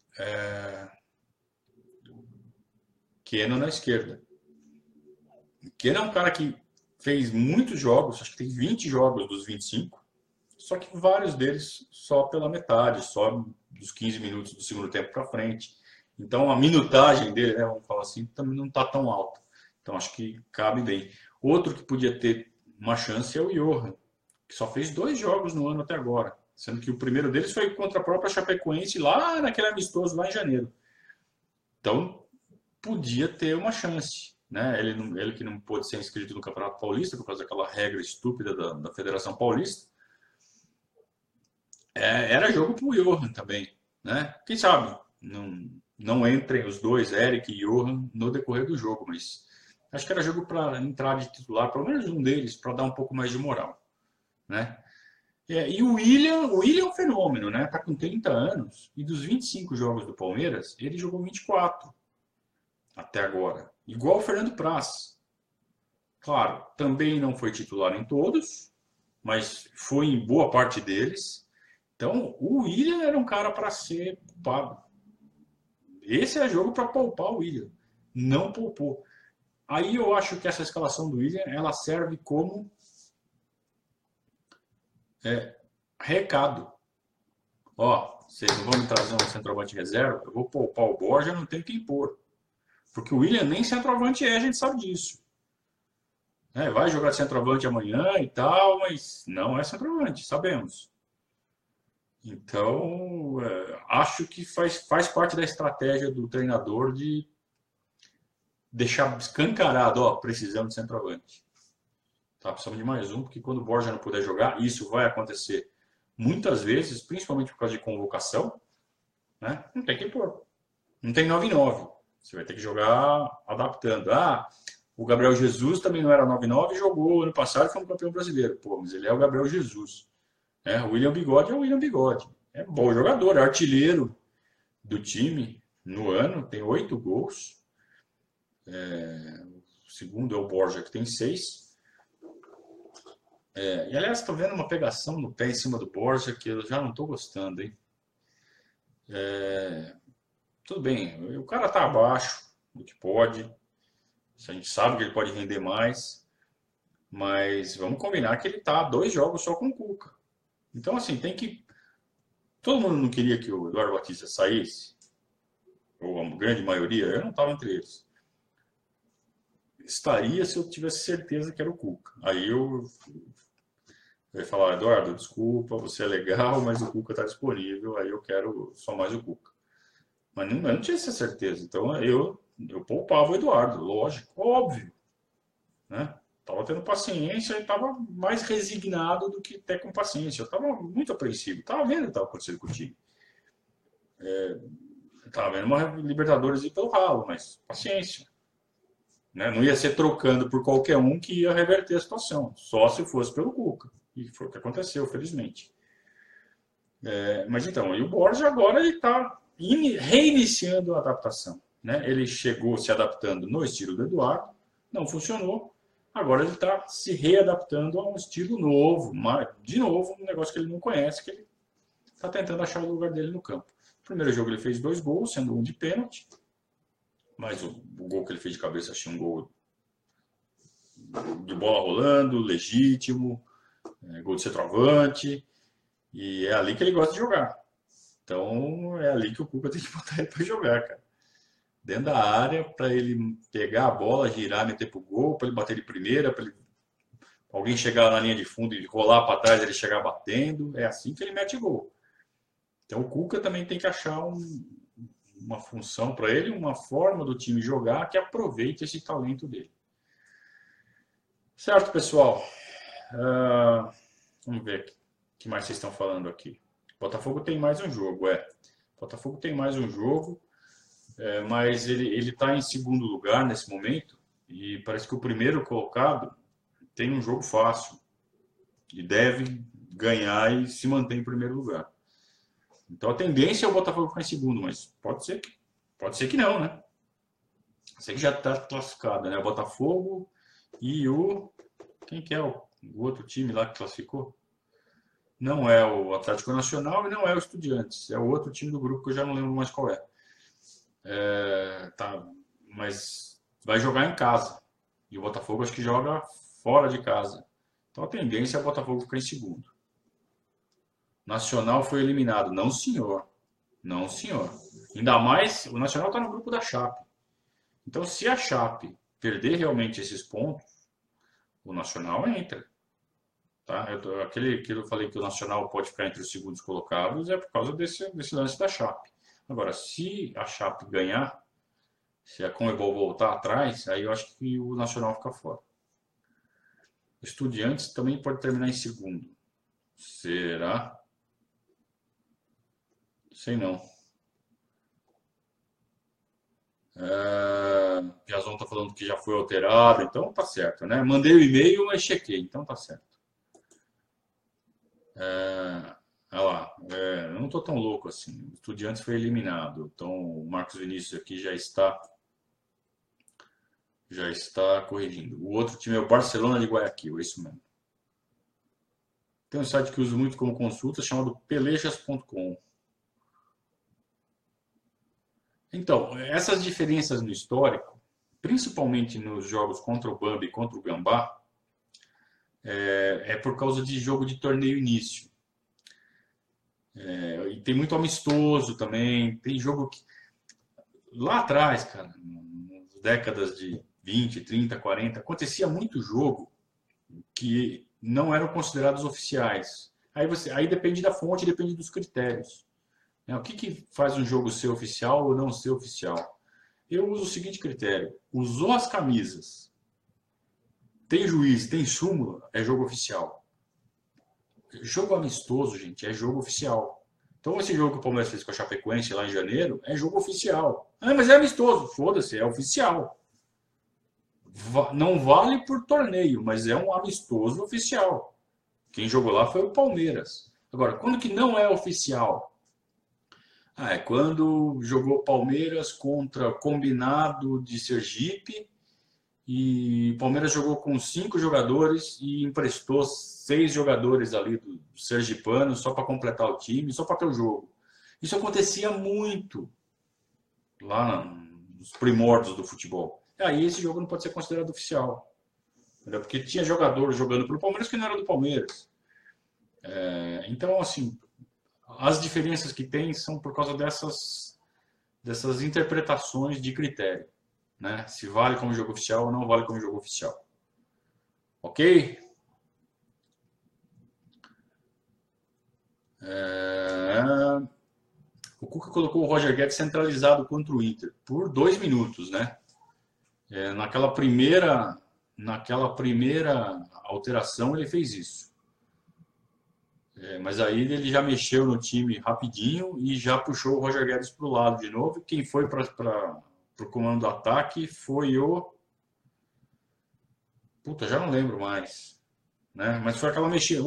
Keno na esquerda. Keno é um cara que fez muitos jogos, acho que tem 20 jogos dos 25, só que vários deles só pela metade, só dos 15 minutos do segundo tempo para frente. Então a minutagem dele, né, vamos falar assim, também não está tão alta. Então acho que cabe bem. Outro que podia ter uma chance é o Johan, que só fez 2 jogos no ano até agora, sendo que o primeiro deles foi contra a própria Chapecoense lá naquele amistoso lá em janeiro. Então podia ter uma chance, né? Ele que não pôde ser inscrito no Campeonato Paulista por causa daquela regra estúpida da Federação Paulista. Era jogo para o Johan também, né? Quem sabe não entrem os dois, Eric e Johan, no decorrer do jogo, mas acho que era jogo para entrar de titular, pelo menos um deles, para dar um pouco mais de moral, né? E o William é um fenômeno, né? Tá com 30 anos e dos 25 jogos do Palmeiras, ele jogou 24 até agora, igual o Fernando Praz. Claro, também não foi titular em todos, mas foi em boa parte deles. Então, o William era um cara para ser poupado. Esse é jogo para poupar o William. Não poupou. Aí eu acho que essa escalação do William, ela serve como recado. Ó, vocês não vão me trazer um centroavante reserva, eu vou poupar o Borja, não tem quem pôr. Porque o William nem centroavante a gente sabe disso. Vai jogar de centroavante amanhã e tal, mas não é centroavante, sabemos. Então, acho que faz parte da estratégia do treinador de deixar escancarado, precisamos de centroavante. Tá precisando de mais um, porque quando o Borja não puder jogar, isso vai acontecer muitas vezes, principalmente por causa de convocação, né? Não tem que pôr. Não tem 9-9. Você vai ter que jogar adaptando. Ah, o Gabriel Jesus também não era 9-9 e jogou ano passado e foi um campeão brasileiro. Pô, mas ele é o Gabriel Jesus. Né? O William Bigode é o William Bigode. É bom jogador, é artilheiro do time no ano, tem 8 gols. O segundo é o Borja, que tem 6. E aliás, estou vendo uma pegação no pé em cima do Borja que eu já não estou gostando, hein? Tudo bem, o cara está abaixo do que pode. A gente sabe que ele pode render mais. Mas vamos combinar que ele está 2 jogos só com o Cuca. Então, assim, tem que. Todo mundo não queria que o Eduardo Batista saísse, ou a grande maioria, eu não estava entre eles. Estaria se eu tivesse certeza que era o Cuca. Aí eu ia falar, Eduardo, desculpa, você é legal, mas o Cuca está disponível, aí eu quero só mais o Cuca. Mas não, eu não tinha essa certeza. Então eu poupava o Eduardo, lógico, óbvio. Né? Tava tendo paciência e tava mais resignado do que até com paciência. Eu tava muito apreensivo. Tava vendo o que estava acontecendo com o time. Tava vendo uma Libertadores ir pelo ralo, mas paciência. Né? Não ia ser trocando por qualquer um que ia reverter a situação. Só se fosse pelo Cuca. E foi o que aconteceu, felizmente. Mas então, e o Borja agora ele está reiniciando a adaptação. Né? Ele chegou se adaptando no estilo do Eduardo, não funcionou. Agora ele está se readaptando a um estilo novo, de novo, um negócio que ele não conhece, que ele está tentando achar o lugar dele no campo. No primeiro jogo ele fez 2 gols, sendo um de pênalti, mas o gol que ele fez de cabeça achei um gol de bola rolando, legítimo, gol de centroavante, e é ali que ele gosta de jogar. Então é ali que o Cuca tem que botar ele para jogar, cara. Dentro da área, para ele pegar a bola, girar, meter pro gol, para ele bater de primeira, para alguém chegar na linha de fundo e rolar para trás, ele chegar batendo. É assim que ele mete gol. Então o Cuca também tem que achar uma função para ele, uma forma do time jogar que aproveite esse talento dele. Certo, pessoal? Vamos ver o que mais vocês estão falando aqui. Botafogo tem mais um jogo, Botafogo tem mais um jogo. Mas ele está em segundo lugar nesse momento e parece que o primeiro colocado tem um jogo fácil e deve ganhar e se manter em primeiro lugar. Então a tendência é o Botafogo ficar em segundo, mas pode ser que não, né? Sei que já está classificado, né? O Botafogo e quem que é o outro time lá que classificou? Não é o Atlético Nacional e não é o Estudiantes, é o outro time do grupo que eu já não lembro mais qual é. Tá, mas vai jogar em casa. E o Botafogo acho que joga fora de casa. Então a tendência é o Botafogo ficar em segundo. Nacional foi eliminado. Não, senhor. Não, senhor. Ainda mais, o Nacional está no grupo da Chape. Então, se a Chape perder realmente esses pontos, o Nacional entra. Tá? Aquele que eu falei que o Nacional pode ficar entre os segundos colocados é por causa desse lance da Chape. Agora, se a Chape ganhar, se a Conmebol voltar atrás, aí eu acho que o Nacional fica fora. O Estudiantes também pode terminar em segundo. Será? Sei não. Piazon está falando que já foi alterado, então tá certo, né? Mandei o e-mail, mas chequei, então tá certo. Olha lá, eu não estou tão louco assim. O Estudiantes foi eliminado, então o Marcos Vinícius aqui já está corrigindo. O outro time é o Barcelona de Guayaquil, é isso mesmo. Tem um site que uso muito como consulta chamado pelejas.com. Então, essas diferenças no histórico, principalmente nos jogos contra o Bambi e contra o Gambá, é por causa de jogo de torneio início. E tem muito amistoso também. Tem jogo que. Lá atrás, cara, nas décadas de 20, 30, 40, acontecia muito jogo que não eram considerados oficiais. Aí depende da fonte, depende dos critérios. O que faz um jogo ser oficial ou não ser oficial? Eu uso o seguinte critério: usou as camisas Tem juiz, tem súmula, é jogo oficial. Jogo amistoso, gente, é jogo oficial. Então, esse jogo que o Palmeiras fez com a Chapecoense lá em janeiro é jogo oficial. Ah, mas é amistoso. Foda-se, é oficial. Não vale por torneio, mas é um amistoso oficial. Quem jogou lá foi o Palmeiras. Agora, quando que não é oficial? Ah, é quando jogou Palmeiras contra Combinado de Sergipe e o Palmeiras jogou com 5 jogadores e emprestou 6 jogadores ali do Sergipano só para completar o time, só para ter o jogo. Isso acontecia muito lá nos primórdios do futebol. E aí esse jogo não pode ser considerado oficial. Entendeu? Porque tinha jogador jogando para o Palmeiras que não era do Palmeiras. Então, assim, as diferenças que tem são por causa dessas interpretações de critério. Né? Se vale como jogo oficial ou não vale como jogo oficial. Ok? O Cuca colocou o Roger Guedes centralizado contra o Inter por 2 minutos, né? Naquela primeira alteração ele fez isso. Mas aí ele já mexeu no time rapidinho e já puxou o Roger Guedes para o lado de novo. Quem foi para o comando do ataque foi o... Puta, já não lembro mais. Né? Mas foi aquela mexida.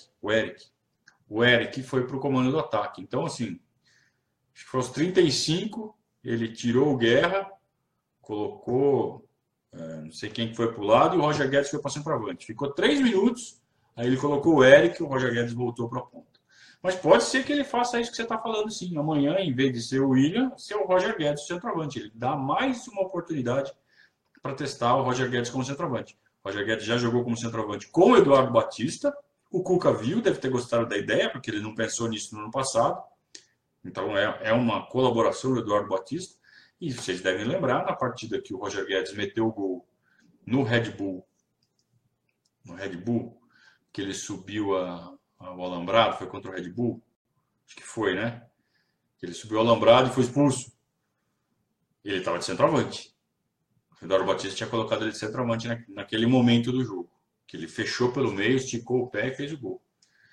O Eric foi para o comando do ataque. Então, assim, acho que foi aos 35, ele tirou o Guerra, colocou, não sei quem foi para o lado, e o Roger Guedes foi para centroavante. Ficou 3 minutos, aí ele colocou o Eric, o Roger Guedes voltou para a ponta. Mas pode ser que ele faça isso que você está falando, sim. Amanhã, em vez de ser o William, ser o Roger Guedes centroavante. Ele dá mais uma oportunidade para testar o Roger Guedes como centroavante. O Roger Guedes já jogou como centroavante com o Eduardo Batista. O Cuca viu, deve ter gostado da ideia, porque ele não pensou nisso no ano passado. Então é uma colaboração do Eduardo Batista. E vocês devem lembrar, na partida que o Roger Guedes meteu o gol no Red Bull, que ele subiu ao alambrado, foi contra o Red Bull? Acho que foi, né? Ele subiu ao alambrado e foi expulso. Ele estava de centroavante. O Eduardo Batista tinha colocado ele de centroavante naquele momento do jogo. Que ele fechou pelo meio, esticou o pé e fez o gol.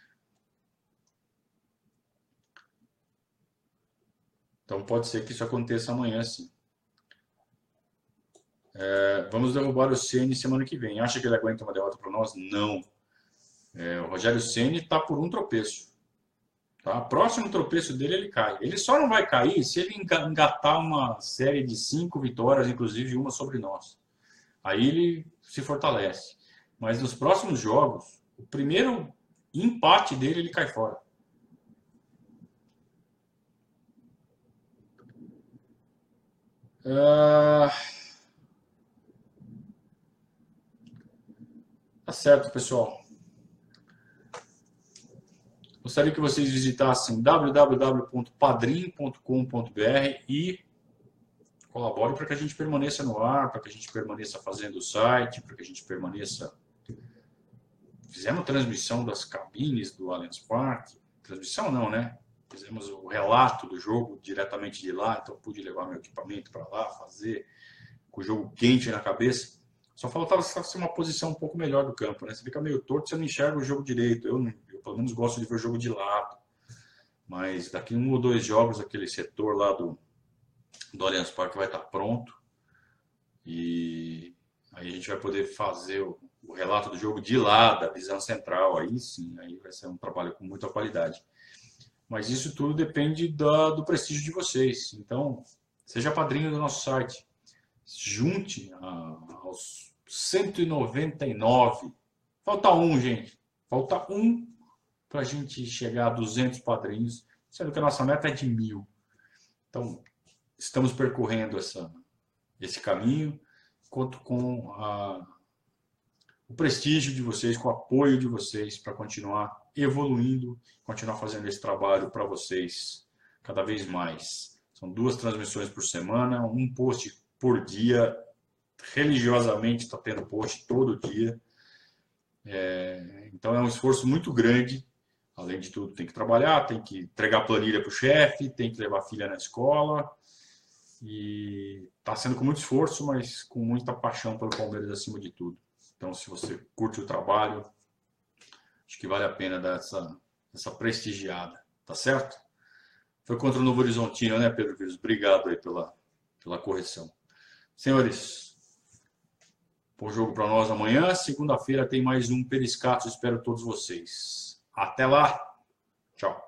Então pode ser que isso aconteça amanhã, sim. Vamos derrubar o Ceni semana que vem. Acha que ele aguenta uma derrota para nós? Não. O Rogério Ceni está por um tropeço. Tá? Próximo tropeço dele, ele cai. Ele só não vai cair se ele engatar uma série de 5 vitórias, inclusive uma sobre nós. Aí ele se fortalece. Mas nos próximos jogos, o primeiro empate dele, ele cai fora. Tá certo, pessoal. Gostaria que vocês visitassem www.padrim.com.br e colaborem para que a gente permaneça no ar, para que a gente permaneça fazendo o site, para que a gente permaneça... Fizemos transmissão das cabines do Allianz Parque. Transmissão não, né? Fizemos o relato do jogo diretamente de lá, então pude levar meu equipamento para lá, fazer com o jogo quente na cabeça. Só faltava ser uma posição um pouco melhor do campo, né? Você fica meio torto, você não enxerga o jogo direito. Eu pelo menos gosto de ver o jogo de lado. Mas daqui 1 ou 2 jogos, aquele setor lá do Allianz Parque vai estar pronto. E aí a gente vai poder fazer o relato do jogo de lá, da visão central. Aí sim, aí vai ser um trabalho com muita qualidade. Mas isso tudo depende do prestígio de vocês. Então, seja padrinho do nosso site. Junte aos 199. Falta um, gente. Falta um para a gente chegar a 200 padrinhos, sendo que a nossa meta é de 1000. Então, estamos percorrendo esse caminho, conto com o prestígio de vocês, com o apoio de vocês para continuar evoluindo, continuar fazendo esse trabalho para vocês cada vez mais. São 2 transmissões por semana, um post por dia, religiosamente está tendo post todo dia. Então é um esforço muito grande. Além de tudo, tem que trabalhar, tem que entregar planilha para o chefe, tem que levar a filha na escola. E está sendo com muito esforço, mas com muita paixão pelo Palmeiras acima de tudo. Então, se você curte o trabalho, acho que vale a pena dar essa prestigiada, tá certo? Foi contra o Novo Horizontino, né, Pedro Vives? Obrigado aí pela correção. Senhores, bom jogo para nós amanhã. Segunda-feira tem mais um Periscato. Espero todos vocês. Até lá. Tchau.